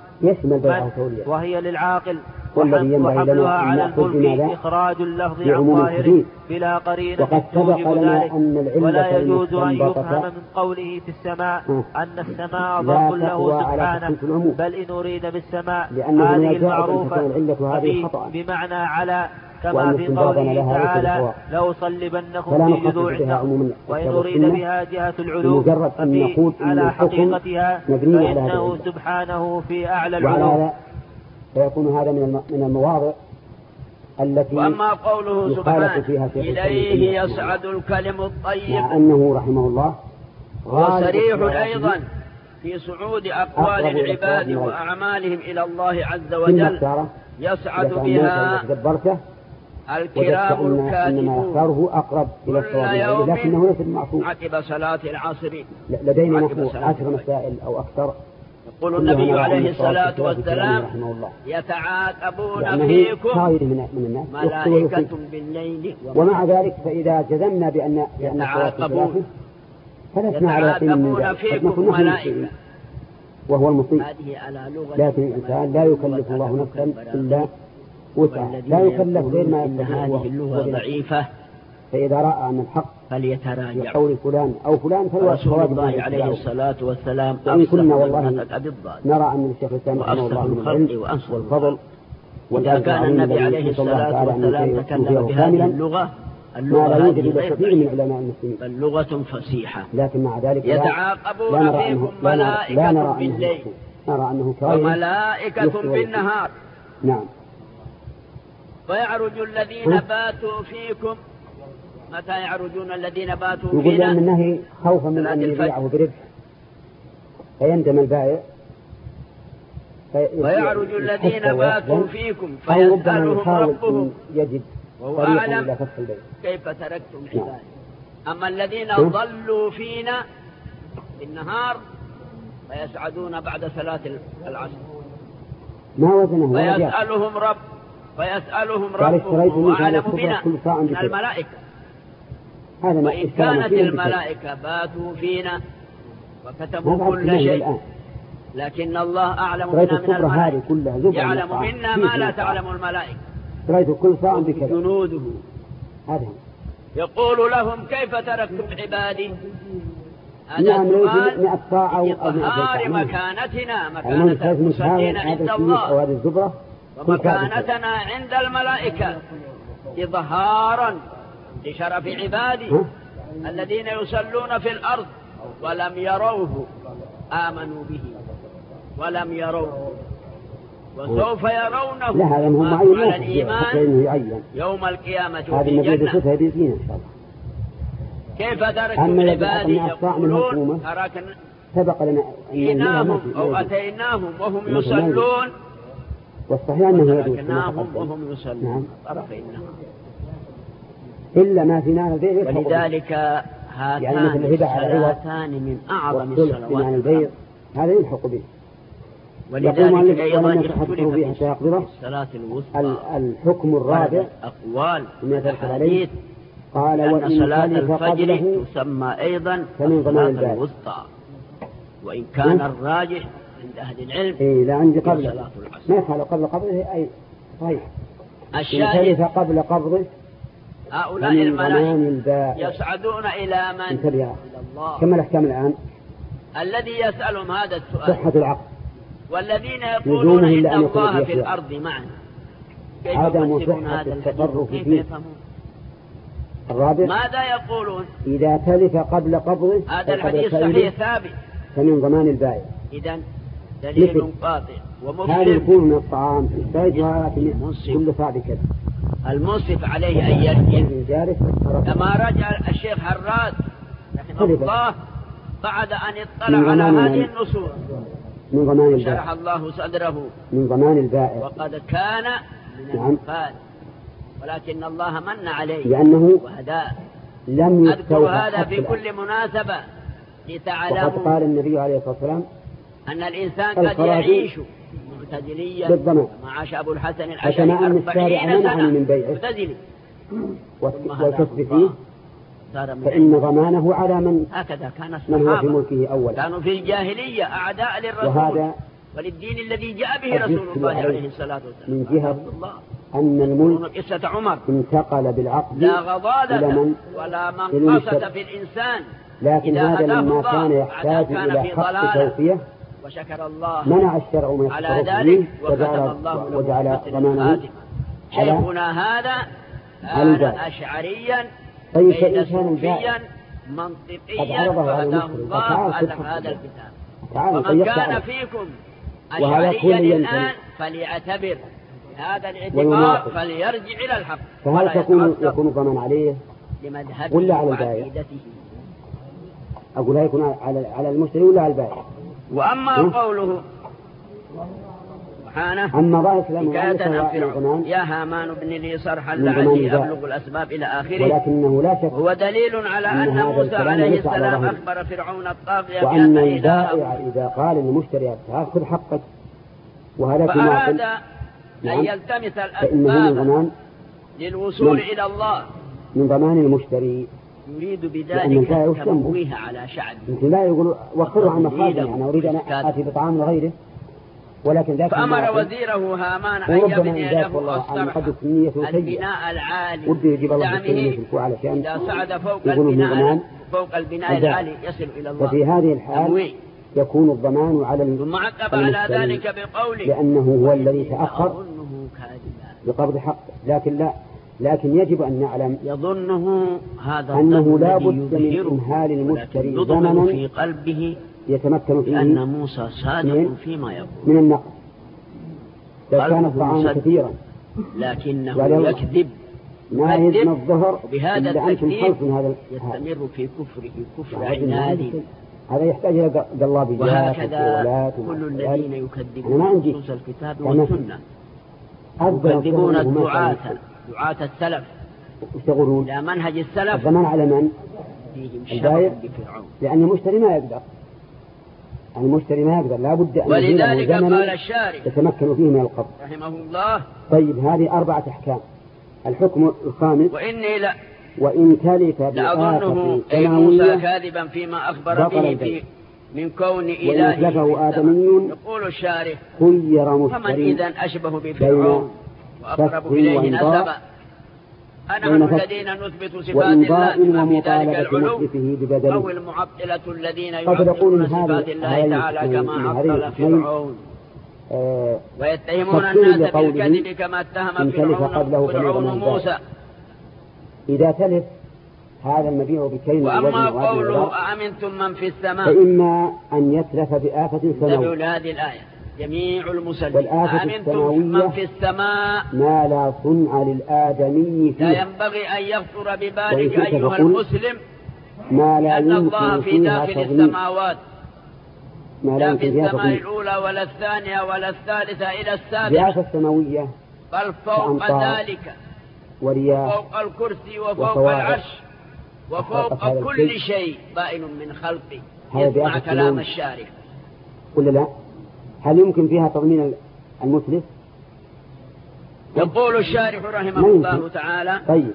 وهي للعاقل وحملها على الفلك إخراج اللفظ عن ظاهره بلا قرينة توجب ذلك. ولا يجوز أن يفهم من قوله في السماء أن السماء ضرب له سبحانه، بل إن أريد بالسماء هذه المعروفة بمعنى على كما في قوله تعالى: لأصلبنكم في جذوع النخل. وإن أريد بها جهة العلو ففي على حقيقتها فإنه سبحانه في أعلى العلو. فيكون هذا من من المواضع التي وأما قوله سبحانه إليه يصعد الكلم الطيب مع أنه رحمه الله وصريح أيضا في صعود أقوال العباد وأعمالهم إلى الله عز وجل، يصعد بها الكرام الكاتبون أقرب إلى الصواب لكنه ليس المعصوم. عقب صلاة العصر لدينا نحن عشر مسائل أو أكثر. يقول النبي عليه الصلاة والسلام: يتعاقبون فيكم ملائكة بالليل ومع ذلك فإذا جزمنا بأن يتعاقبون يتعاقبون فيكم ملائكة وهو المطيع. لكن الإنسان لا يكلف الله نفسا إلا وسعها، لا يكلف غير ما يستطيع. هذه اللغة ضعيفة، فإذا رأى أن الحق فليتراجع يقول فلان أو فلان رسول الله عليه الصلاة والسلام وإن كنا والله نرى أن الشيخ الإسلام رحمه الله من العلم والفضل، وإذا كان النبي عليه الصلاة والسلام تكلم بهذه اللغة اللغة هذه غير من علماء المسلمين بل لغة فصيحة. لكن مع ذلك يتعاقبون فيكم ملائكة بالليل نرى أنه وملائكة بالنهار. نعم. ويعرج الذين باتوا فيكم. متى يعرجون الذين باتوا فينا؟ يقول لهم النهي خوفا من أن يبيعه بربح فيندم البائع. ويعرج الذين باتوا فيكم فيسألهم ربهم يجد وهو أعلم كيف تركتم عبادي. أما الذين ضلوا فينا في النهار فيسعدون بعد صلاة العصر ما وزنه ويسألهم رب فيسألهم ربهم وأعلم بنا من الملائكة. وإن كانت الملائكة باتوا فينا وكتبوا كل شيء، لكن الله أعلم بنا من الملائكة، يعلم منا ما لا تعلم الملائكة رأيت كل ساعة جنوده. هذا يقول لهم كيف تركتم عبادي؟ هذا نعم السؤال لإظهار مكانتنا مكانة المصلين عند الله ومكانتنا عند الملائكة إظهارا لشرف عبادي الذين يصلون في الأرض ولم يروه آمنوا به ولم يروه وسوف يرونه مع على الإيمان يوم القيامة في الجنة. كيف تركتم عبادي؟ يقولون تركناهم أو أتيناهم وهم يصلون والصحيح أنه تركناهم وهم يصلون طرفي النهار إلا ما في نار البيع. ولذلك هاتان الصلاتان من أعظم الصلوات هذا يلحق به. ولذلك أيضا اختلف في الصلاة الوسطى الحكم الرابع أقوال الحديث قال أن صلاة الفجر تسمى أيضا الصلاة الوسطى وإن كان الراجح عند أهل العلم إيه لا عندي قبل ما يفعل قبل قبضه أي صحيح الشاهد قبل قبضه هؤلاء الملائكة يصعدون إلى من؟ إلى الله. كما الأحكام الآن الذي يسألهم هذا السؤال صحة العقل والذين يقولون إن الله في الأرض معنا كيف يفسرون هذا الحديث كيف يفهمون؟ الرابع ماذا يقولون؟ إذا تلف قبل قبضه هذا الحديث صحيح ثابت فمن ضمان البائع. إذن دليل قاطع ومفهم. هذا يكون من الطعام الزائد كل صعب كذا. المنصف عليه أن يرجع كما رجع الشيخ حراس رحمه الله بعد أن اطلع على هذه النصوص من ضمان البائع شرح الله صدره من ضمان البائع وقد كان من الأنفال ولكن الله من عليه لأنه وهداه. لم أذكر هذا في كل مناسبة لتعلموا وقد قال النبي عليه الصلاة والسلام أن الإنسان قد يعيش معتزليا كما عاش أبو الحسن الأشعري أربعين سنة معتزلي والكسب فيه فإن ضمانه على من هكذا كان من هو في ملكه أولا. كانوا في الجاهلية أعداء للرسول وهذا وللدين الذي جاء به رسول الله عليه الصلاة والسلام من جهة أن الملك قصة عمر انتقل بالعقد لا غضاضة ولا منقصة في الإنسان لكن هذا لما كان يحتاج إلى حق توفية وشكر الله منع الشرع من على ذلك وكتب الله وجعل ضمانه شيخنا هذا كان أشعريا بين صوفيا منطقيا فهداه الله ألف هذا الكتاب. ومن كان فيكم أشعريا الآن فليعتبر هذا الاعتبار فليرجع إلى الحق. فهل تكون يكون ضمان عليه ولا على البائع؟ أقول يكون على على المشتري ولا على البائع؟ وأما قوله سبحانه أما ظاهر كلام الله يا هامان ابن لي صرحا لعلي أبلغ الأسباب إلى آخره ولكنه لا شك هو دليل على أن موسى عليه السلام أخبر فرعون الطاغية وأن البائع إذا قال للمشتري خذ حقك وهذا فأراد أن يلتمس الأسباب للوصول إلى الله من ضمان المشتري يريد بذلك تمويه على شعبه. يمكن لا يقول وخره عن مخازن أنا أريد أن آتي بطعام غيره ولكن ذاك فأمر وزيره هامان أن يبني له أسطر البناء العالي دعمه إذا صعد فوق البناء فوق البناء العالي يصل إلى الله. ففي هذه الحال يكون الضمان على المشتري ثم عقب على ذلك بقوله لأنه هو الذي تأخر بقبض حق لكن لا لكن يجب أن نعلم يظنه هذا أنه لا بد من إمهال المشتري زمنا في قلبه يتمكن فيه أن موسى صادق فيما يقول من النقل لو كان الطعام كثيرا لكنه يكذب ما يزن الظهر بهذا التكذيب هذا يستمر في كفره كفر عناد. هذا يحتاج إلى قلابيات وهكذا كل الذين يكذبون نصوص الكتاب والسنة يكذبون الدعاة دعاة السلف يشتغلون إلى منهج السلف الضمان على من؟ فيهم شبه بفرعون لأن المشتري ما يقدر المشتري ما يقدر لا بد أن ولذلك قال الشارع يتمكن فيه من القبض رحمه الله. طيب هذه أربعة أحكام. الحكم الخامس وإني لا وإن تلف لأظنه أي موسى كاذبا فيما أخبر به في من كون إلهه آدمي يقول الشارع خير مشتري فمن إذن أشبه بفرعون وأقرب إليه نسبا أنحن الذين نثبت صفات الله بما في ذلك العلو أو المعطلة الذين يعطلون صفات الله تعالى كما عطل فرعون ويتهمون الناس بالكذب كما اتهم فرعون فرعون موسى. إذا تلف هذا المبيع بكيل وأما قوله أأمنتم من في السماء فإما أن يتلف بآفة سماوية. هذه الآية جميع المسلمين أأمنتم من في السماء ما لا صنع للآدمي فيه. لا ينبغي أن يخطر ببالك أيها المسلم ما لا أن الله في داخل السماوات ما لا في السماء الأولى ولا الثانية ولا الثالثة إلى السابعة بآفة سماوية بل فوق ذلك وفوق الكرسي وفوق العرش وفوق كل شيء بائن من خلقه يسمع كلام الشارع ولا لا؟ هل يمكن فيها تضمين المتلف؟ يقول الشارح رحمه الله تعالى طيب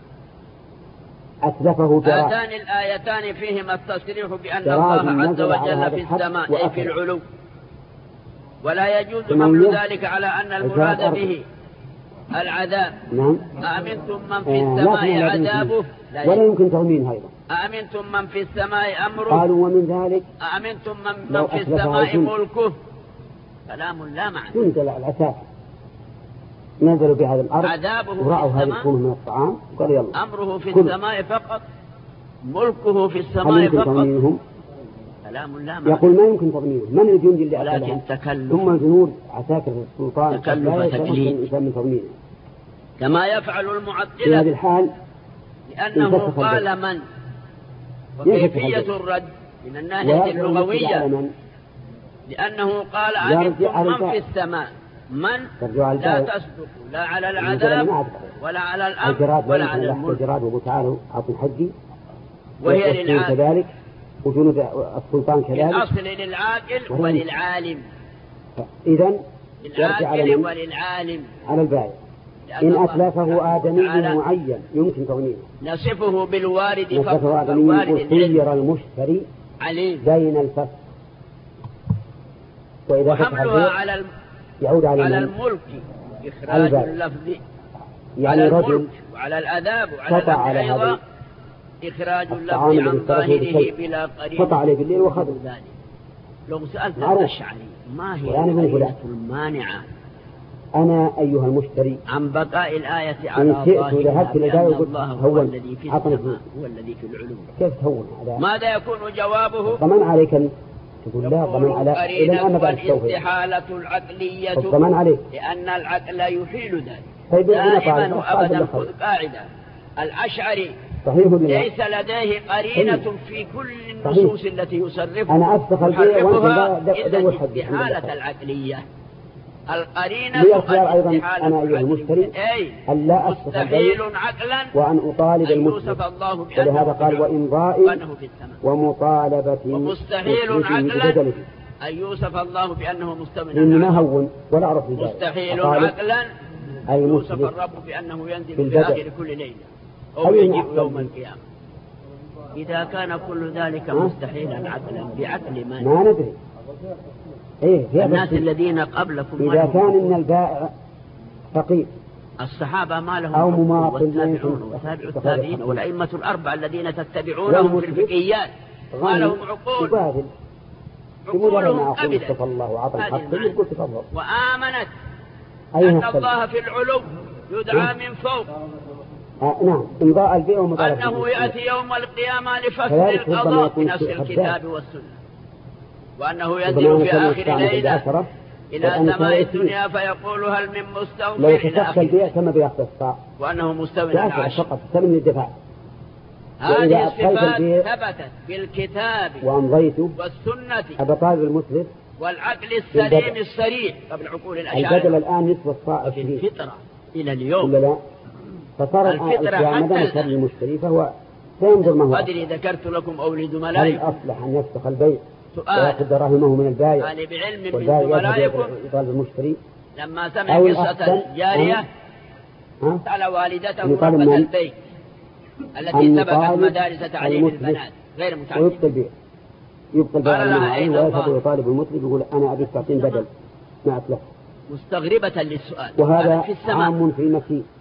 أتلفه جراء هاتان الآيتان فيهما التصريح بأن الله عز وجل في السماء أي في العلو ولا يجوز حمل ذلك على أن المراد به العذاب. نعم. أأمنتم من في السماء عذابه ولا يمكن تضمينه أيضا. أأمنتم من في السماء أمره قالوا ومن ذلك أأمنتم من, من في السماء ملكه كلام لا معنى. ينزل على الأساس نزلوا بهذا الأرض عذابه ورأوا هذه الكون من الطعام قال يلا أمره في السماء فقط ملكه في السماء فقط كلام لا معنى. يقول ما يمكن تضمينه. من الجند اللي لكن تكلف ثم الجنود عساكر السلطان تكلف تكليف من تضمينه كما يفعل المعطلة في هذه الحال لأنه قال من وكيفية الرد من الناحية اللغوية لأنه قال أمنتم من في السماء من لا تصدق لا على العذاب ولا على الأمر ولا على الملك الجراد وقل تعالوا أعطوا حجي وهي للعاقل كذلك وجنود السلطان كذلك الأصل للعاقل وللعالم إذن للعاقل وللعالم على البائع إن أتلفه آدمي معين يمكن تضمينه نصفه بالوارد نصفه آدمي خير المشتري عليم بين الفسق وإذا وحملها على الم... يعود على, على الملك إخراج اللفظ يعني على رجل الملك وعلى الأذاب وعلى أيضا إخراج اللفظ عن ظاهره بلا قرين قطع عليه بالليل وخذ ذلك. لو سألت الأشعري ما هي يعني الآية المانعة أنا أيها المشتري عن بقاء الآية على ظاهرها بأن الله هو الذي في السماء هو الذي في العلو كيف تهون هذا؟ ماذا يكون جوابه؟ ضمن عليك تقول لا ضمن على إذا أنا بعد الاستحالة العقلية الضمن عليك لأن العقل يحيل ذلك طيب دائما وأبدا خذ قاعدة الأشعري صحيح ليس لديه قرينة في كل النصوص التي يصرفها أنا أفسخ البيع وأنت إلا الاستحالة العقلية القرينة الاستحالة أنا أيها المشتري أن لا أفسخ البيع عقلا وأن أطالب المسلم ولهذا قال وإمضاء ومطالبة ومستحيل عقلا أن يوصف الله بأنه مستمن إن ما هون ولا أعرف ذلك مستحيل عقلا أي يوصف الرب بأنه ينزل في آخر كل ليلة أو يجيء يوم القيامة إذا كان كل ذلك مستحيلا عقلا بعقل ما ما ندري إيه الناس الذين قبلكم إذا كان إن البائع فقير الصحابة ما لهم أو مماطل والتابعون وتابع التابعين والأئمة الأربعة الذين تتبعونهم في الفقهيات ما لهم عقول عقولهم أبدا وآمنت أن الله في العلو يدعى من فوق آه نعم إمضاء البيع ومطالبة أنه يأتي يوم القيامة لفصل القضاء بنفس الكتاب والسنة وأنه ينزل في آخر ليلة إلى سماء الدنيا فيقول هل من مستغفر لو تفقت البيع كما بيأخذ الصاع وأنه مستوى العرش فقط سلم الدفاع هذه الصفات ثبتت بالكتاب وأمضيته والسنة أبطال المسلم والعقل السليم السريع قبل عقول الأشاعرة البدل الآن نسوى الصاع في الفطرة إلى اليوم لا فصار الفطرة مدام شر المشتري فهو سينظر ما هو أدري ذكرت لكم أولي هل زملائكم الأصلح أن يفسخ البيع سؤال ويأخذ دراهمه من البائع أنا بعلم من زملائكم يطالب المشتري لما سمع قصة الجارية سأل والدته ربة البيت التي سبقت مدارس تعليم البنات غير متعلمة ويبطل البيع يبطل البيع ويأخذ ويطالب المسلم يقول أنا أبي تعطين بدل ما أتلف مستغربة للسؤال وهذا في السماء عام في المسيح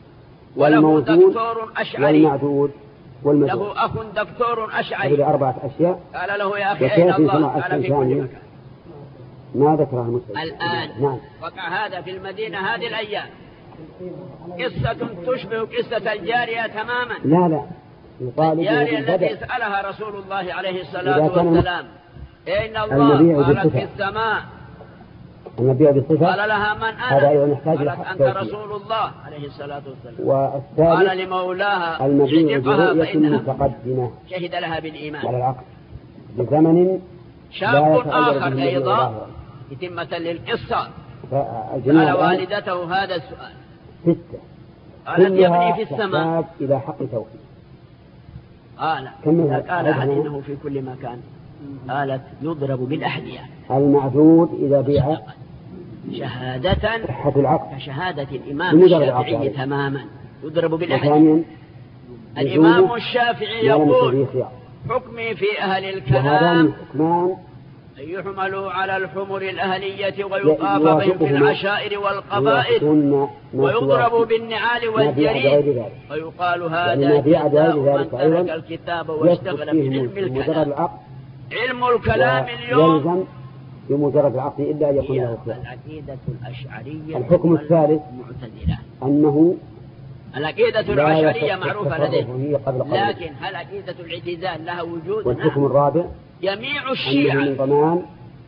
وله دكتور أشعري والمعدود والمدود. له أخ دكتور أشعري. هذه أربعة أشياء. قال له يا أخي أين الله؟ قال في كل مكان. ما ذكرها المسلم. الآن نعم. وقع هذا في المدينة هذه الأيام، قصة تشبه قصة الجارية تماما. لا لا الجارية التي سألها رسول الله عليه الصلاة والسلام أين الله؟ قالت في السماء. المبيع بالصفة. قال لها من أنا؟ هذا أيضا يحتاج إلى أنت رسول الله عليه الصلاة والسلام. والثالث قال لمولاها المبيع برؤية متقدمة شهد لها بالإيمان على العقد بزمن. شاب آخر أيضا يتمة للقصة قال والدته هذا السؤال ستة قالت يبني في السماء إلى حق توفيق. قال قال إنه في كل مكان. قالت يضرب بالأحذية. المعدود إذا بيع شهادة صحة العقد كشهادة الإمام الشافعي تماما يضرب بالأحذية. الإمام الشافعي يقول حكمي في أهل الكلام أن يحملوا على الحمر الأهلية ويقاف بهم في العشائر والقبائل ويضرب بالنعال والجريد ويقال هذا جزاء من ترك الكتاب واشتغل بعلم الكلام. علم الكلام اليوم بمجرد العقد إلا أن يكون له خيار. العقيدة الأشعرية. الحكم الثالث أنه العقيدة الأشعرية معروفة لديه، لكن هل عقيدة الاعتزال لها وجود؟ والحكم الرابع جميع الشيعة من ضمان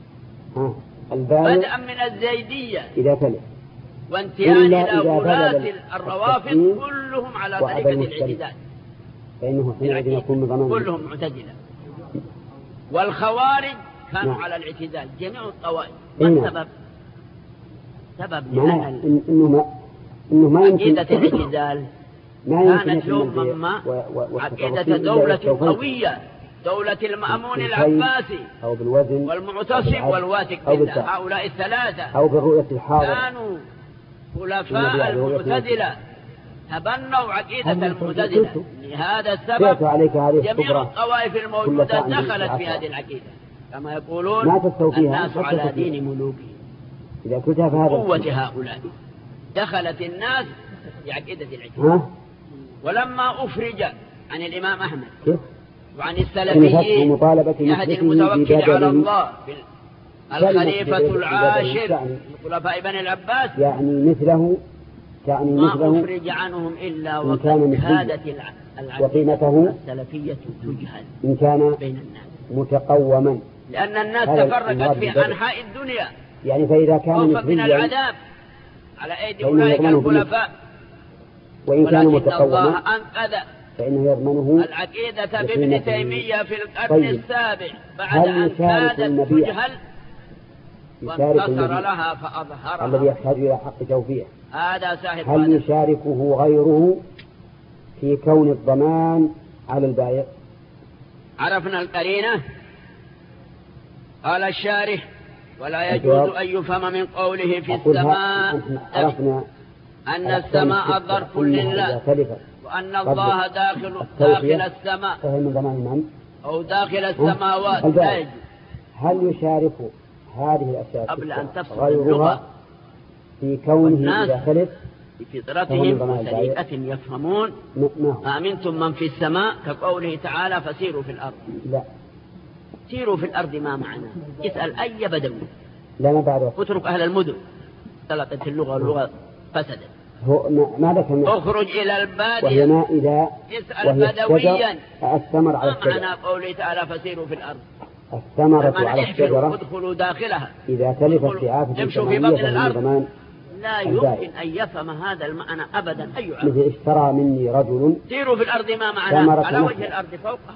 بدءا من الزيدية إذا تلف وانتهاء إلى ولاة الروافض كلهم على طريقة الاعتزال، فإنه حينئذ يكون من ضمان كلهم معتزلة. والخوارج كانوا نعم. على الاعتزال جميع الطوائف. ما السبب؟ سبب لأن إنه ما إنه ما يمكن عقيدة الاعتزال كانت يوما ما عقيدة دولة قوية، دولة المأمون العباسي أو بالوزن والمعتصم والواثق بالله. هؤلاء الثلاثة أو بالرؤية الحاضرة كانوا خلفاء المعتزلة تبنوا عقيدة المعتزلة. لهذا السبب جميع الطوائف الموجودة دخلت في هذه العقيدة، كما يقولون الناس على دين ملوكهم. إذا كنت هذا قوة هؤلاء دخلت الناس في عقيدة العقيدة. ولما أفرج عن الإمام أحمد وعن السلفيين يهد المتوكل على الله الخليفة العاشر خلفاء بني العباس يعني مثله يعني ما مثله أفرج عنهم إلا وقد كادت وقيمته السلفية تجهل إن كان بين الناس متقوما، لأن الناس تفرقت في أنحاء الدنيا يعني فإذا كان خوفا من العذاب على أيدي أولئك الخلفاء. وإن كان متقوما الله أنقذ فإنه يضمنه العقيدة بابن تيمية في القرن السابع بعد أن كادت تجهل وانتصر لها فأظهرها الذي يحتاج إلى حق توفيق. هذا صاحب هل يشاركه غيره في كون الضمان على البائع؟ عرفنا القرينة. قال الشارح ولا يجوز أن يفهم من قوله في السماء أن السماء ظرف لله وأن الله داخل داخل السماء أو داخل السماوات. هل يشارك هذه الأشياء قبل أن تفصل اللغة في كونه إذا خلف بفطرتهم وسليقة يفهمون أأمنتم من في السماء كقوله تعالى فسيروا في الأرض. لا سيروا في الأرض ما معنى؟ اسأل أي بدوي لا ما بعد اترك أهل المدن طلقت اللغة واللغة فسدت. هو ما ذكر اخرج إلى البادية وهي مائدة اسأل بدويا الثمر على الشجرة. معنى قوله تعالى فسيروا في الأرض الثمرة على الشجرة ادخلوا داخلها إذا تلفت في عافية يمشوا في بطن الأرض. لا يمكن أن يفهم هذا المعنى أبدا أي عام. مثل اشترى مني رجل سيروا في الأرض ما معنى على وجه الأرض فوقها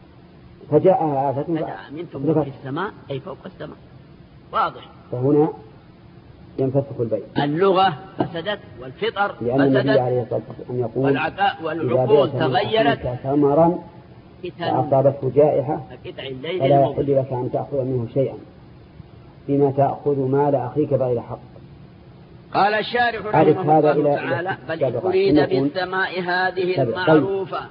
فجاءها آفة فأمنتم في السماء أي فوق السماء واضح. فهنا ينفسخ البيع. اللغة فسدت والفطر لأن النبي عليه الصلاة والسلام يقول والعقاء والعقول تغيرت ثمرا فأصابته جائحة فلا يحل لك أن تأخذ منه شيئا فيما تأخذ مال أخيك بغير حق. قال الشارح رحمه الله تعالى بل أريد بالسماء هذه المعروفة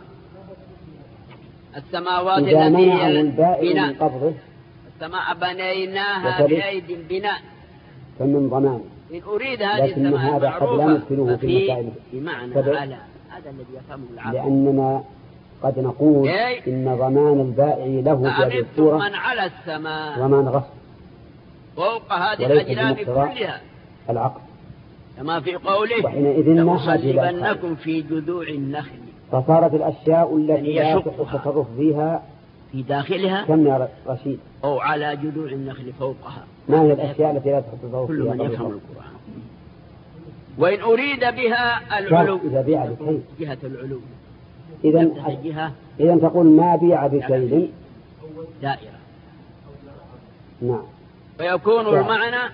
السماوات التي هي البناء السماء بنيناها بأيدي البناء فمن ضمان إن أريد هذه الثمانية هذا قد لا ندخله في المسائل بمعنى على هذا الذي يفهمه العقل، لأننا قد نقول إن ضمان البائع له بهذه الصورة من على السماء ضمان غصب فوق هذه الأجرام كلها العقد، كما في قوله وحينئذ لأصلبنكم في جذوع النخل. فصارت الأشياء التي لا يصح التصرف فيها في داخلها كم يا رشيد؟ أو على جذوع النخل فوقها. ما هي الأشياء التي لا يصح التصرف فيها؟ كل من يفهم القرآن. وإن أريد بها العلو إذا بيع بكيل جهة العلو، إذا إذا تقول ما بيع بكيل دائرة. نعم. ويكون المعنى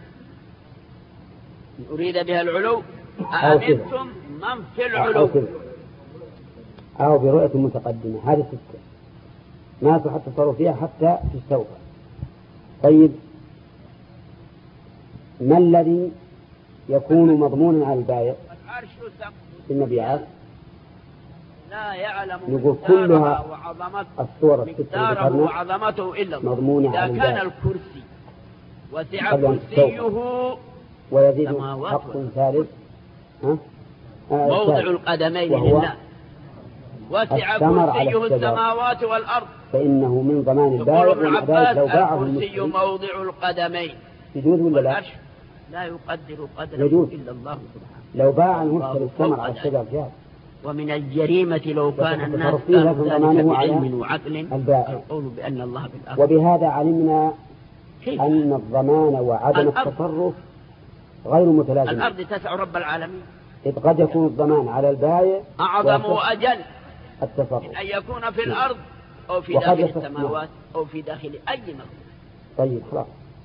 إن أريد بها العلو أأمنتم من في العلو، أو, أو برؤية متقدمة. هذه ستة ما يصح التصرف فيها حتى في السوق. طيب ما الذي يكون مضمونا على البائع في المبيعات؟ لا يعلم نقول كلها الصورة مقداره وعظمته إلا الله. مضمونة إذا على كان البائع الكرسي وسع كرسيه ويزيد حق ثالث ها؟ آه موضع القدمين لله، وسع كرسيه السماوات والأرض، فإنه من ضمان البائع. ابن عباس الكرسي موضع القدمين. يجوز ولا لا؟ لا يقدر قدره إلا الله سبحانه. لو باع المشتري الثمر على الشجر جاز. ومن الجريمة لو كان الناس ضمانه بعلم وعقل القول بأن الله بالأرض. وبهذا علمنا أن الضمان وعدم التصرف غير متلازمين. الأرض تسع رب العالمين، إذ قد يكون الضمان على البائع أعظم وأجل التصرف من أن يكون في الأرض أو في داخل السماوات أو في داخل أي مخلوق. طيب خلاص.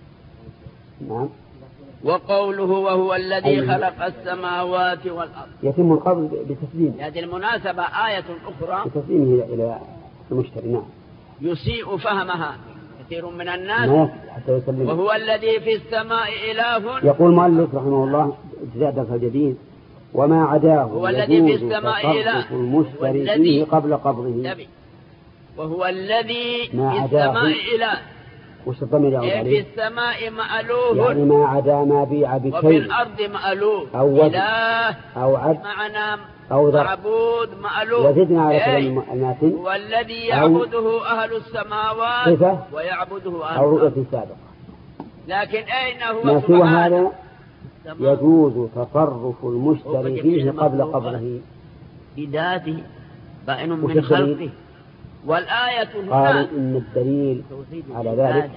نعم. وقوله وهو الذي خلق السماوات والأرض يتم القبض بتسليم. هذه المناسبة آية أخرى بتسليمه إلى المشتري. نعم. يسيء فهمها كثير من الناس. حتى يسلم. وهو الذي في السماء إله. يقول مؤلف رحمه الله ابتداء درس الجديد وما عداه هو الذي في السماء إله المشتري فيه قبل قبضه. وهو الذي في ما السماء إله. وش الضمير يعود عليه؟ في السماء مألوه، يعني ما عدا ما بيع بكيل. وفي الأرض مألوه أو إله أو عد معنى أو معبود مألوه. وزدنا على كلام الماتن هو الذي يعبده أهل السماوات ويعبده أهل أو الأرض. رؤية سابقة. لكن أين هو ما سوى هذا سبحانه يجوز تصرف المشتري فيه قبل قبضه بذاته بائن من خلقه. والآية قالوا إن الدليل على ذلك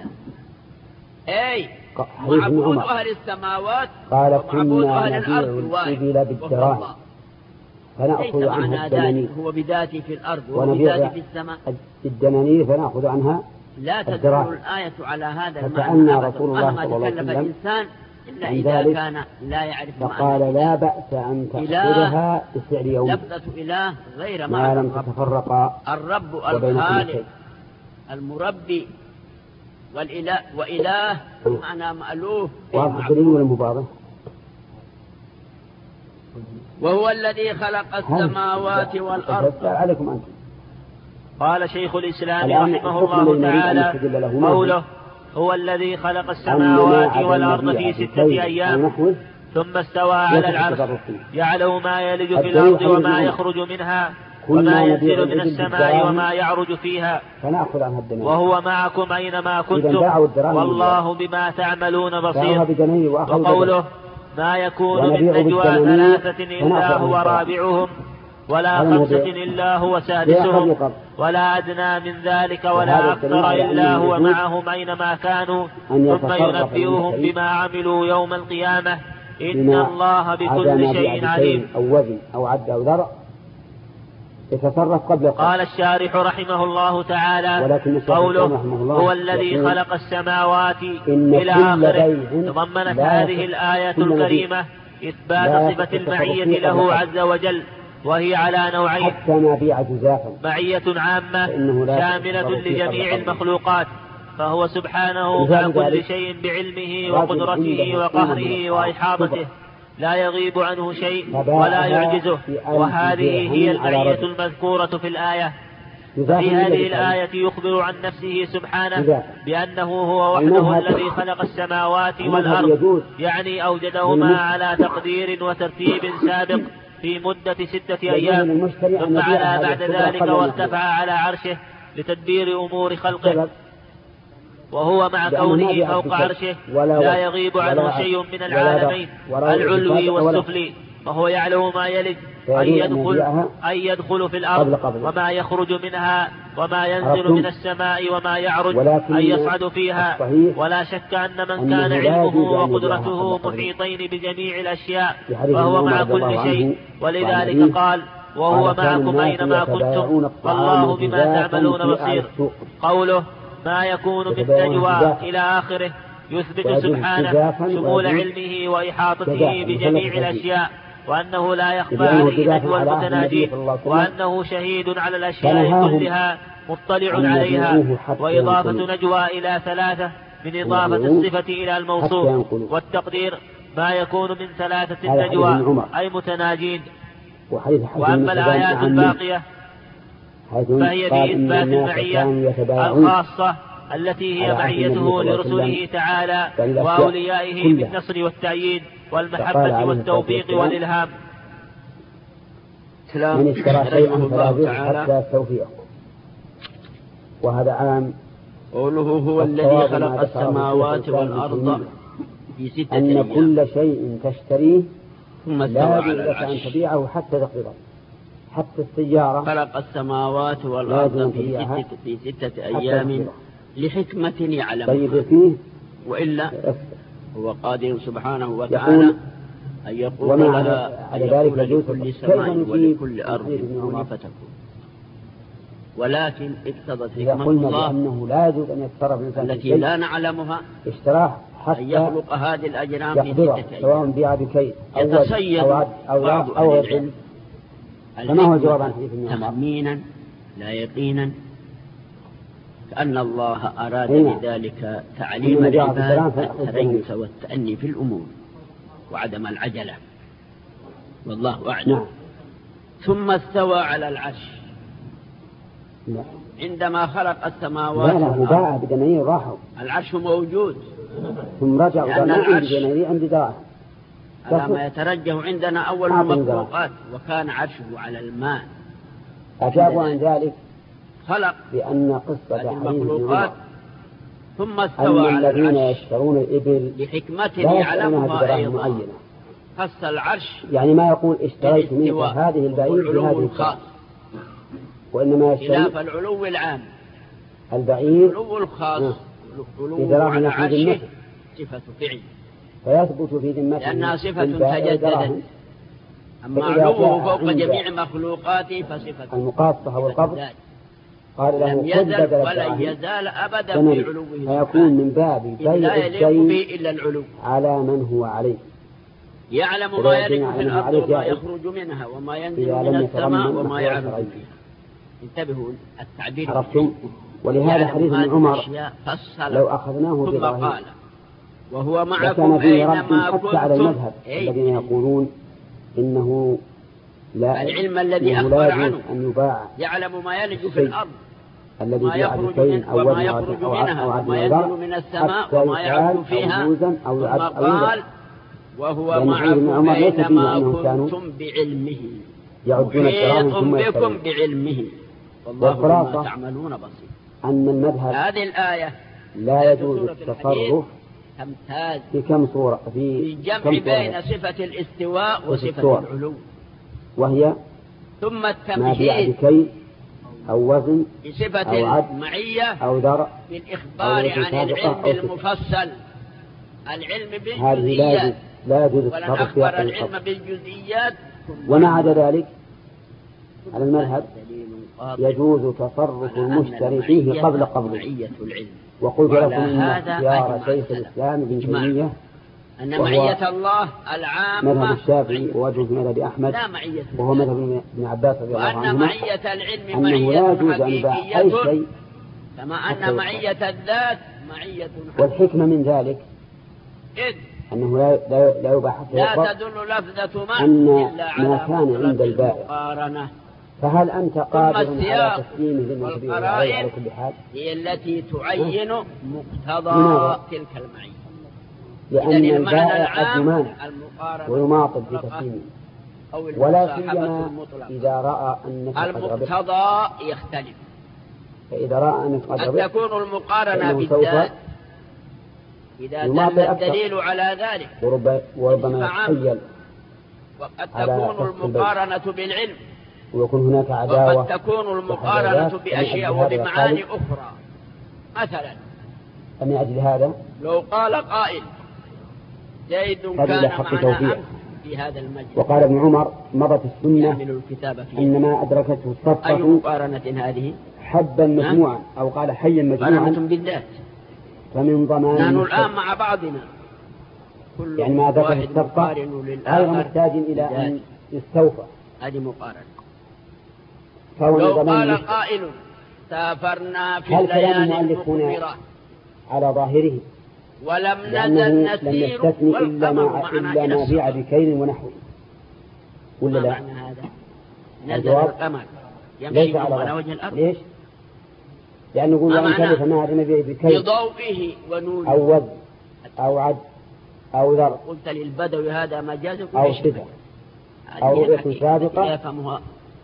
أي معبود أهل السماوات قال ومعبود أهل كنا الأرض نبيع الإبل بالدراهم فنأخذ عنها الدنانير، هو بذاته في الأرض وبذاته في السماء الدنانير فنأخذ عنها لا تدل الآية على هذا المعنى. رسول الله صلى الله عليه وسلم إنسان إلا إذا كان لا يعرف فقال لا بأس أن تأخذها بسعر يوم. لفظة إله غير ما لم تتفرقا. الرب الخالق المربي والإله وإله معنى مألوه. والدليل والمبارك. وهو الذي خلق السماوات والأرض. عليكم أنتم. قال شيخ الإسلام رحمه الله تعالى قوله هو الذي خلق السماوات والأرض في ستة أيام ثم استوى على العرش يعلم ما يلج في الأرض وما يخرج منها وما ينزل من السماء وما يعرج فيها وهو معكم أينما كنتم والله بما تعملون بصير. وقوله ما يكون من نجوى ثلاثة إلا هو رابعهم ولا خمسة إلا هو سادسهم ولا أدنى من ذلك ولا أكثر إلا هو معهم أينما كانوا ثم ينبئهم بما عملوا يوم القيامة إن الله بكل شيء عليم. أو وزن أو عد أو ذرع يتصرف قبل. قال الشارح رحمه الله تعالى قوله هو الذي خلق السماوات إلى آخره تضمنت هذه الآية الكريمة إثبات صفة المعية له عز وجل وهي على نوعين: معية عامة شاملة لجميع المخلوقات فهو سبحانه مع كل شيء بعلمه وقدرته وقهره وإحاطته لا يغيب عنه شيء ولا يعجزه، وهذه هي المعية المذكورة في الآية. ففي هذه الآية يخبر عن نفسه سبحانه بأنه هو وحده الذي خلق السماوات والأرض، يعني أوجدهما على تقدير وترتيب سابق في مدة ستة أيام، ثم على بعد ذلك وارتفع على عرشه لتدبير أمور خلقه، وهو مع كونه فوق عرشه لا يغيب عنه شيء من العالمين العلوي والسفلي، فهو يعلم ما يلج أن يدخل, أن يدخل في الأرض وما يخرج منها وما ينزل من السماء وما يعرج أن يصعد فيها. ولا شك أن من كان علمه وقدرته محيطين بجميع الأشياء فهو مع كل شيء، ولذلك قال وهو معكم أينما كنتم والله بما تعملون بصير. قوله ما يكون من نجوى إلى آخره يثبت سبحانه شمول علمه وإحاطته بجميع الأشياء، وأنه لا يخفى عليه نجوى المتناجين، وأنه شهيد على الأشياء كلها مطلع عليها. وإضافة نجوى إلى ثلاثة من إضافة الصفة إلى الموصوف، والتقدير ما يكون من ثلاثة النجوى أي متناجين. وأما الآيات الباقية فهي في إثبات المعية الخاصة التي هي معيته لرسله تعالى وأوليائه بالنصر والتأييد والمحبة والتوفيق والإلهام. من اشترى شيئا فلا يجوز حتى يستوفيه. وهذا عام. قوله هو الذي خلق السماوات والأرض في ستة أيام، أن كل شيء تشتريه لا بد لك أن تبيعه حتى تقبضه. حتى السيارة خلق السماوات والأرض في ستة, في ستة أيام لحكمة يعلم طيب فيه، وإلا هو قادر سبحانه وتعالى أن يقول لها أن يقول لكل سماء ولكل أرض كوني فتكون، ولكن اقتضت حكمة الله أنه لا يجوز أن يتصرف الإنسان التي لا نعلمها اشتراه حتى أن يخلق هذه الأجرام في ستة أيام، سواء بيع بكيد يتصيد بعض أهل العلم فما هو الجواب عن حديث ابن عمر؟ تخمينا لا يقينا، كأن الله أراد بذلك تعليم العباد التريث والتأني في الأمور وعدم العجلة، والله أعلم. نعم. ثم استوى على العرش. لا. عندما خلق السماوات لا لا باع بدنيا راحوا، العرش موجود ثم رجعوا لأن العرش عند دراهم على ما يترجح عندنا أول المخلوقات، وكان عرشه على الماء. أجابوا عن ذلك خلق بأن قصة المخلوقات ثم استوى على الذين العرش يشترون الإبل لحكمة يعلمها أيضا. معينة. خص العرش يعني ما يقول اشتريت منك هذه البعير بهذه الخاص، وإنما يشتري خلاف العلو العام. البعير العلو الخاص العلو على عرشه صفة فعل فيثبت في ذمته لأنها صفة تجددت، أما علوه فوق جميع مخلوقاته فصفة المقاطعة والقبض قال له لم يزل ولن يزال أبدا في علوه فيكون من باب بيع الشيء إلا العلو على من هو عليه، يعلم ما يلج في الأرض وما يخرج منها وما ينزل من السماء وما يعرج فيها. انتبهوا التعبير. عرفتم؟ ولهذا حديث ابن عمر لو أخذناه ثم قال وهو معكم لكان فيه رد أينما حتى على كنتم. المذهب الذين يقولون إنه لا العلم الذي إنه أخبر لا عنه أن يباع يعلم ما يلج في الأرض الذي وما يخرج منها وما يخرج منها وما ينزل من السماء وما يعرج فيها. ثم قال وهو معكم أينما كنتم بعلمه محيط بكم بعلمه والله بما تعملون بصير. أن المذهب هذه الآية لا يجوز التصرف تمتاز في كم صورة في الجمع بين صفة الاستواء وصفة العلو، وهي ثم ما التمهيد بكي أو وزن بصفة أو عد المعية أو درء بالإخبار عن العلم المفصل، العلم هذه لا بالجزئيات، لا يجوز ولن التصرف أخبر فيها العلم بالجزئيات. وما عدا ذلك على المذهب يجوز تصرف المشتري فيه قبل قبضه. وقلت لكم إن اختيار شيخ الإسلام ابن تيمية أن معية الله العامة مذهب الشافعي ووجه في مذهب أحمد وهو مذهب ابن عباس رضي الله عنهما، وأن معية العلم أنه لا يجوز أن يباع أي شيء، كما أن معية الذات معية والحكمة من ذلك إذ أنه لا لا لا يباع حتى لا يقبض، تدل لفظة مع أن إلا ما على كان عند البائع المقارنة فهل أنت قادر على تسليمه للمنتبه على كل حال؟ هي التي تعين مقتضى تلك المعية، لأن البائع قد يمانع ويماطل في تسليمه، ولا سيما إذا رأى أنك المقتضى يختلف. فإذا رأى أنك قد قد تكون المقارنة بالذات إذا دل الدليل على ذلك، وربما يتخيل، وقد تكون المقارنة بالعلم، ويكون هناك عداوة، وقد تكون المقارنة بأشياء وبمعاني أخرى. مثلا فمن أجل هذا لو قال قائل زيد كان معنا في هذا المجلس، وقال ابن عمر مضت السنة أن ما أدركته الصفقة، أي مقارنة هذه؟ حبا مجموعا، أو قال حيا مجموعا بالذات، فمن ضمان. نحن الآن مع بعضنا يعني ما أدركته الصفقة غير محتاج إلى أن يستوفى، هذه مقارنة. لو قال قائل سافرنا في الليالي المقبرة على ظاهره ولم نزل نسير والقمر معنا إلا ما بيع بكيل ونحوه، ولا لا؟ هذا نزل القمر يمشي على وجه الأرض. ليش؟ لأنه يقول وأن كلف ما هذا نبيع بكيل بضوئه ونوره أو وزن أو عد أو ذر. قلت للبدوي هذا مجاز أو صفة أو رؤية سابقة يفهمها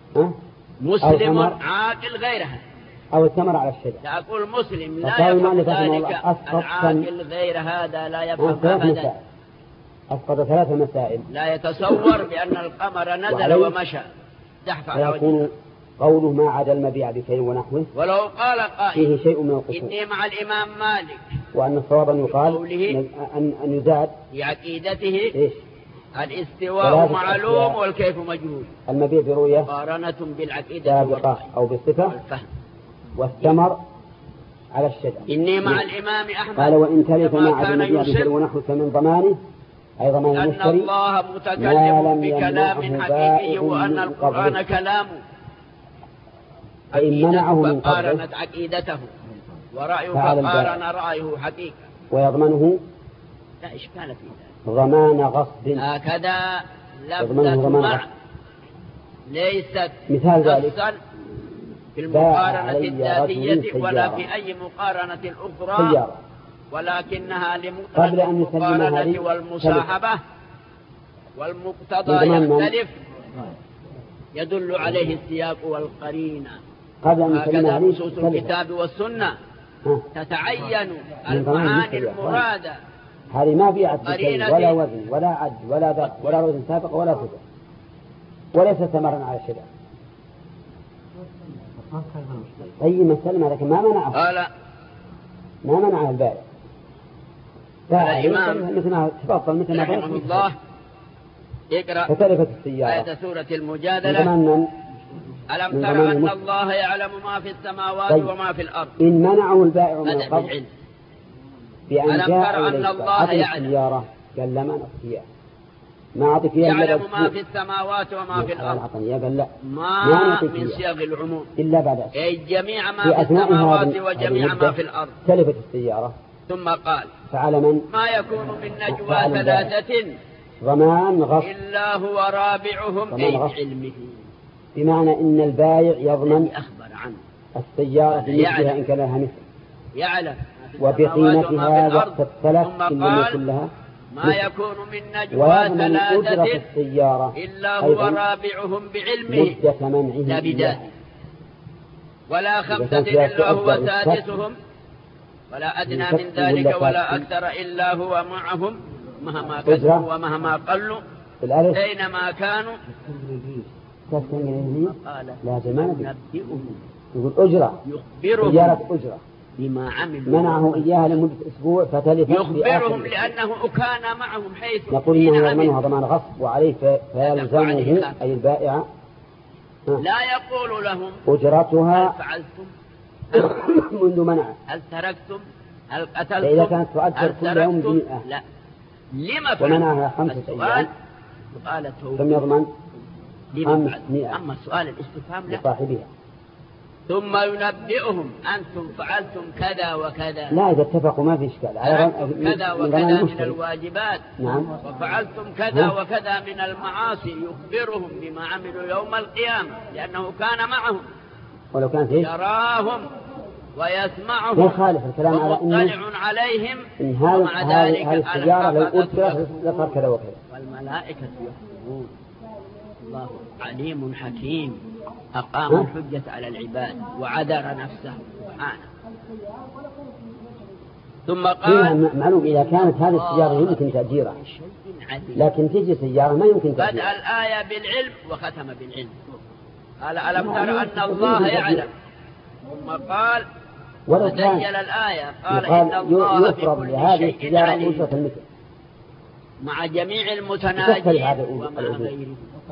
مسلم عاقل غيرها، أو الثمر على الشجر. أقول مسلم لا يفهم ذلك، العاقل غير هذا لا يفهم أبدا. أسقط ثلاثة مسائل. لا يتصور بأن القمر نزل ومشى زحف على وجهه. قوله ما عدا المبيع بكيل ونحوه، ولو قال قائل فيه شيء من القصور، إني مع الإمام مالك، وأن الصواب أن يقال أن أن يزاد في عقيدته إيش؟ الاستواء معلوم والكيف مجهول. المبيع برؤية مقارنة بالعقيدة سابقة أو بالصفة والفهم، والثمر على الشجر. إني مع الإمام أحمد قال وإن تلف ما عدا المبيع بكيل ونحوه فمن ضمانه، أي ضمان المشتري، أن الله متكلم بكلام حقيقي وأن القرآن كلامه، فإن منعه من قبله قارنت عقيدته ورأيه فقارن رأيه حقيقة، ويضمنه لا إشكال في ذلك ضمان غصب. هكذا لفظة مع ليست مثال ذلك في المقارنة الذاتية ولا في أي مقارنة أخرى سيارة، ولكنها لمقتضى المقارنة والمصاحبة، والمقتضى يختلف يدل عليه السياق والقرينة. هكذا نصوص الكتاب والسنة تتعين المعاني المرادة. هذه ما بيعت بكيل ولا وزن ولا عد ولا ذر ولا وزن سابق ولا صفة، وليس ثمرا على الشجر. أي مسألة، لكن ما منعه، قال ما منعه البائع. الإمام مثل ما تفضل مثل ما رحمه الله اقرأ فتلفت السيارة آية سورة المجادلة. ألم تر أن الله يعلم ما في السماوات طيب. وما في الأرض. إن منعه البائع من القبض بأن ألم تر أن الله يعلم السيارة قال لا ما نعطيها، ما أعطيك يعلم ما في السماوات وما في الأرض. قال لا ما من صيغ العموم إلا بعد أي جميع ما في السماوات وجميع ما في الأرض. تلفت السيارة ثم قال فعلى من ما يكون من نجوى ثلاثة ضمان غصب إلا هو رابعهم أي علمه، بمعنى إن البائع يضمن أخبر عنه السيارة بمثلها إن كان لها مثل، يعلم وبقيمتها وقت الثلاث إن كلها ما يكون من نجوى ثلاثة السيارة إلا هو رابعهم بعلمه لا بذاته، ولا خمسة إلا هو سادسهم ولا أدنى من ذلك ولا أكثر إلا هو معهم مهما كسبوا ومهما قلوا أينما كانوا. لا زمان يقول أجرة، يخبرهم أجرة بما عملوا، منعه إياها لمدة أسبوع فتلف. يخبرهم لأنه كان معهم حيث نقول إنه يضمنها ضمان غصب وعليه فيلزمه أي البائع لا يقول لهم أجرتها هل فعلتم منذ منع، هل تركتم، هل قتلتم، إذا كانت تؤجر كل يوم بمئة لا لما ومنعها خمسة أيام سؤالته كم يضمن؟ خمسمائة. أما سؤال الاستفهام لا لصاحبها ثم ينبئهم أنتم فعلتم كذا وكذا. لا إذا اتفقوا ما في إشكال. فعلتم كذا وكذا من الواجبات. نعم. وفعلتم كذا وكذا من المعاصي، يخبرهم بما عملوا يوم القيامة لأنه كان معهم ولو كان فيه يراهم ويسمعهم ومطلع عليهم. إن ومع ذلك هذه السيارة لو أدخلت لصار كذا وكذا. والملائكة يخبرون. الله عليم حكيم أقام الحجة على العباد وعذر نفسه سبحانه. ثم قال معلوم إذا كانت هذه السيارة يمكن تأجيرها، لكن تجي سيارة ما يمكن تأجيرها. بدأ الآية بالعلم وختم بالعلم. قال ألم تر أن الله يعلم، ثم قال ودين الآية قال إن الله يفرض لهذه السيارة أجرة المثل مع جميع المتناجين ومع غيره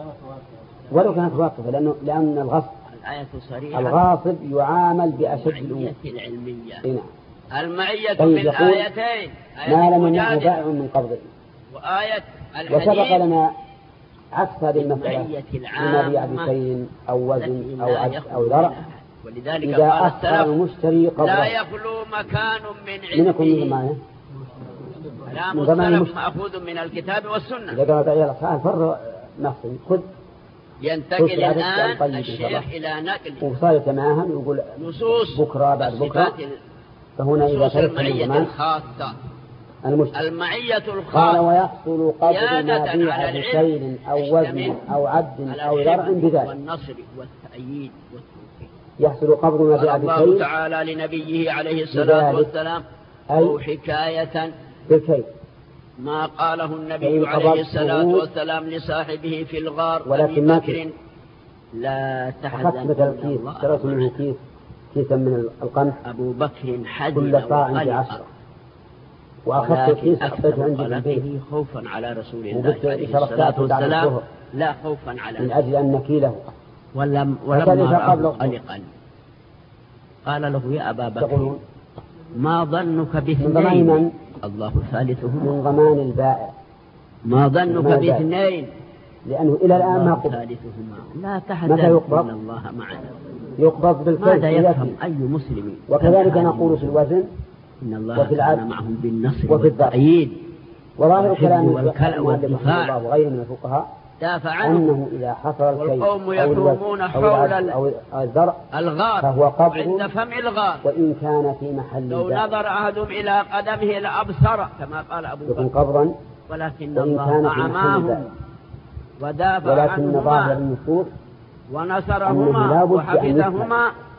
ولو كانت واقفة، لأنه لأن الغصب الآية صريحة الغاصب يعامل بأشد الأمور العلمية. هنا المعية في الآيتين ما لم يمنعه بائع من قبضه، وآية وسبق لنا عكس هذه المسألة لما بيع بشيء أو وزن أو عد أو ذرع، ولذلك إذا أخطأ المشتري قبضه لا يخلو مكان من علمه. كلام السلف مأخوذ من الكتاب والسنة. إذا قالت يا الأخ فر نفسي خذ ينتقل الآن الشيخ إلى نقل وصار يتماهل ويقول نصوص بكرة بعد بكرة. فهنا إذا نصوص المعية الخاصة المشتري المعية الخاصة قال ويحصل قبض ما بيع بشيء أو وزن أو عد أو ذرع بذلك والنصر والتأييد والتوفيق. يحصل قبض ما بيع بشيء الله تعالى لنبيه عليه الصلاة والسلام أو حكاية بالكيل ما قاله النبي عليه الصلاة والسلام لصاحبه في الغار ولكن ما بكر لا تحزن مثل كيس اشتريت منه كيس كيسا من القمح أبو بكر حزن كل صاع بعشرة وأخذت كيس حطيته عندي في البيت خوفا على رسول الله عليه الصلاة والسلام لا خوفا على من أجل أن نكيله. ولم ولما رأى قلقا قال له يا أبا بكر ما ظنك باثنين الله ثالثهما من ضمان البائع ما ظنك باثنين لأنه إلى الآن ما قبض ثالثهما لا تحزن إن الله معنا يقبض بالكيل. ماذا يفهم أي مسلم؟ وكذلك نقول في الوزن إن الله كان معهم بالنصر وفي والتأييد وظاهر كلام والدفاع وغيره من الفقهاء دافع أنه إذا حصل الكيل والقوم يحومون حول أو الزرع الغار فهو قبض عند فم الغار وإن كان في محل لو البائع. نظر أحدهم إلى قدمه لأبصر كما قال أبو يكون بكر قبضا ولكن الله أعماهم ودافع ولكن ظاهر عنهما النصوص ونصرهما وحفظهما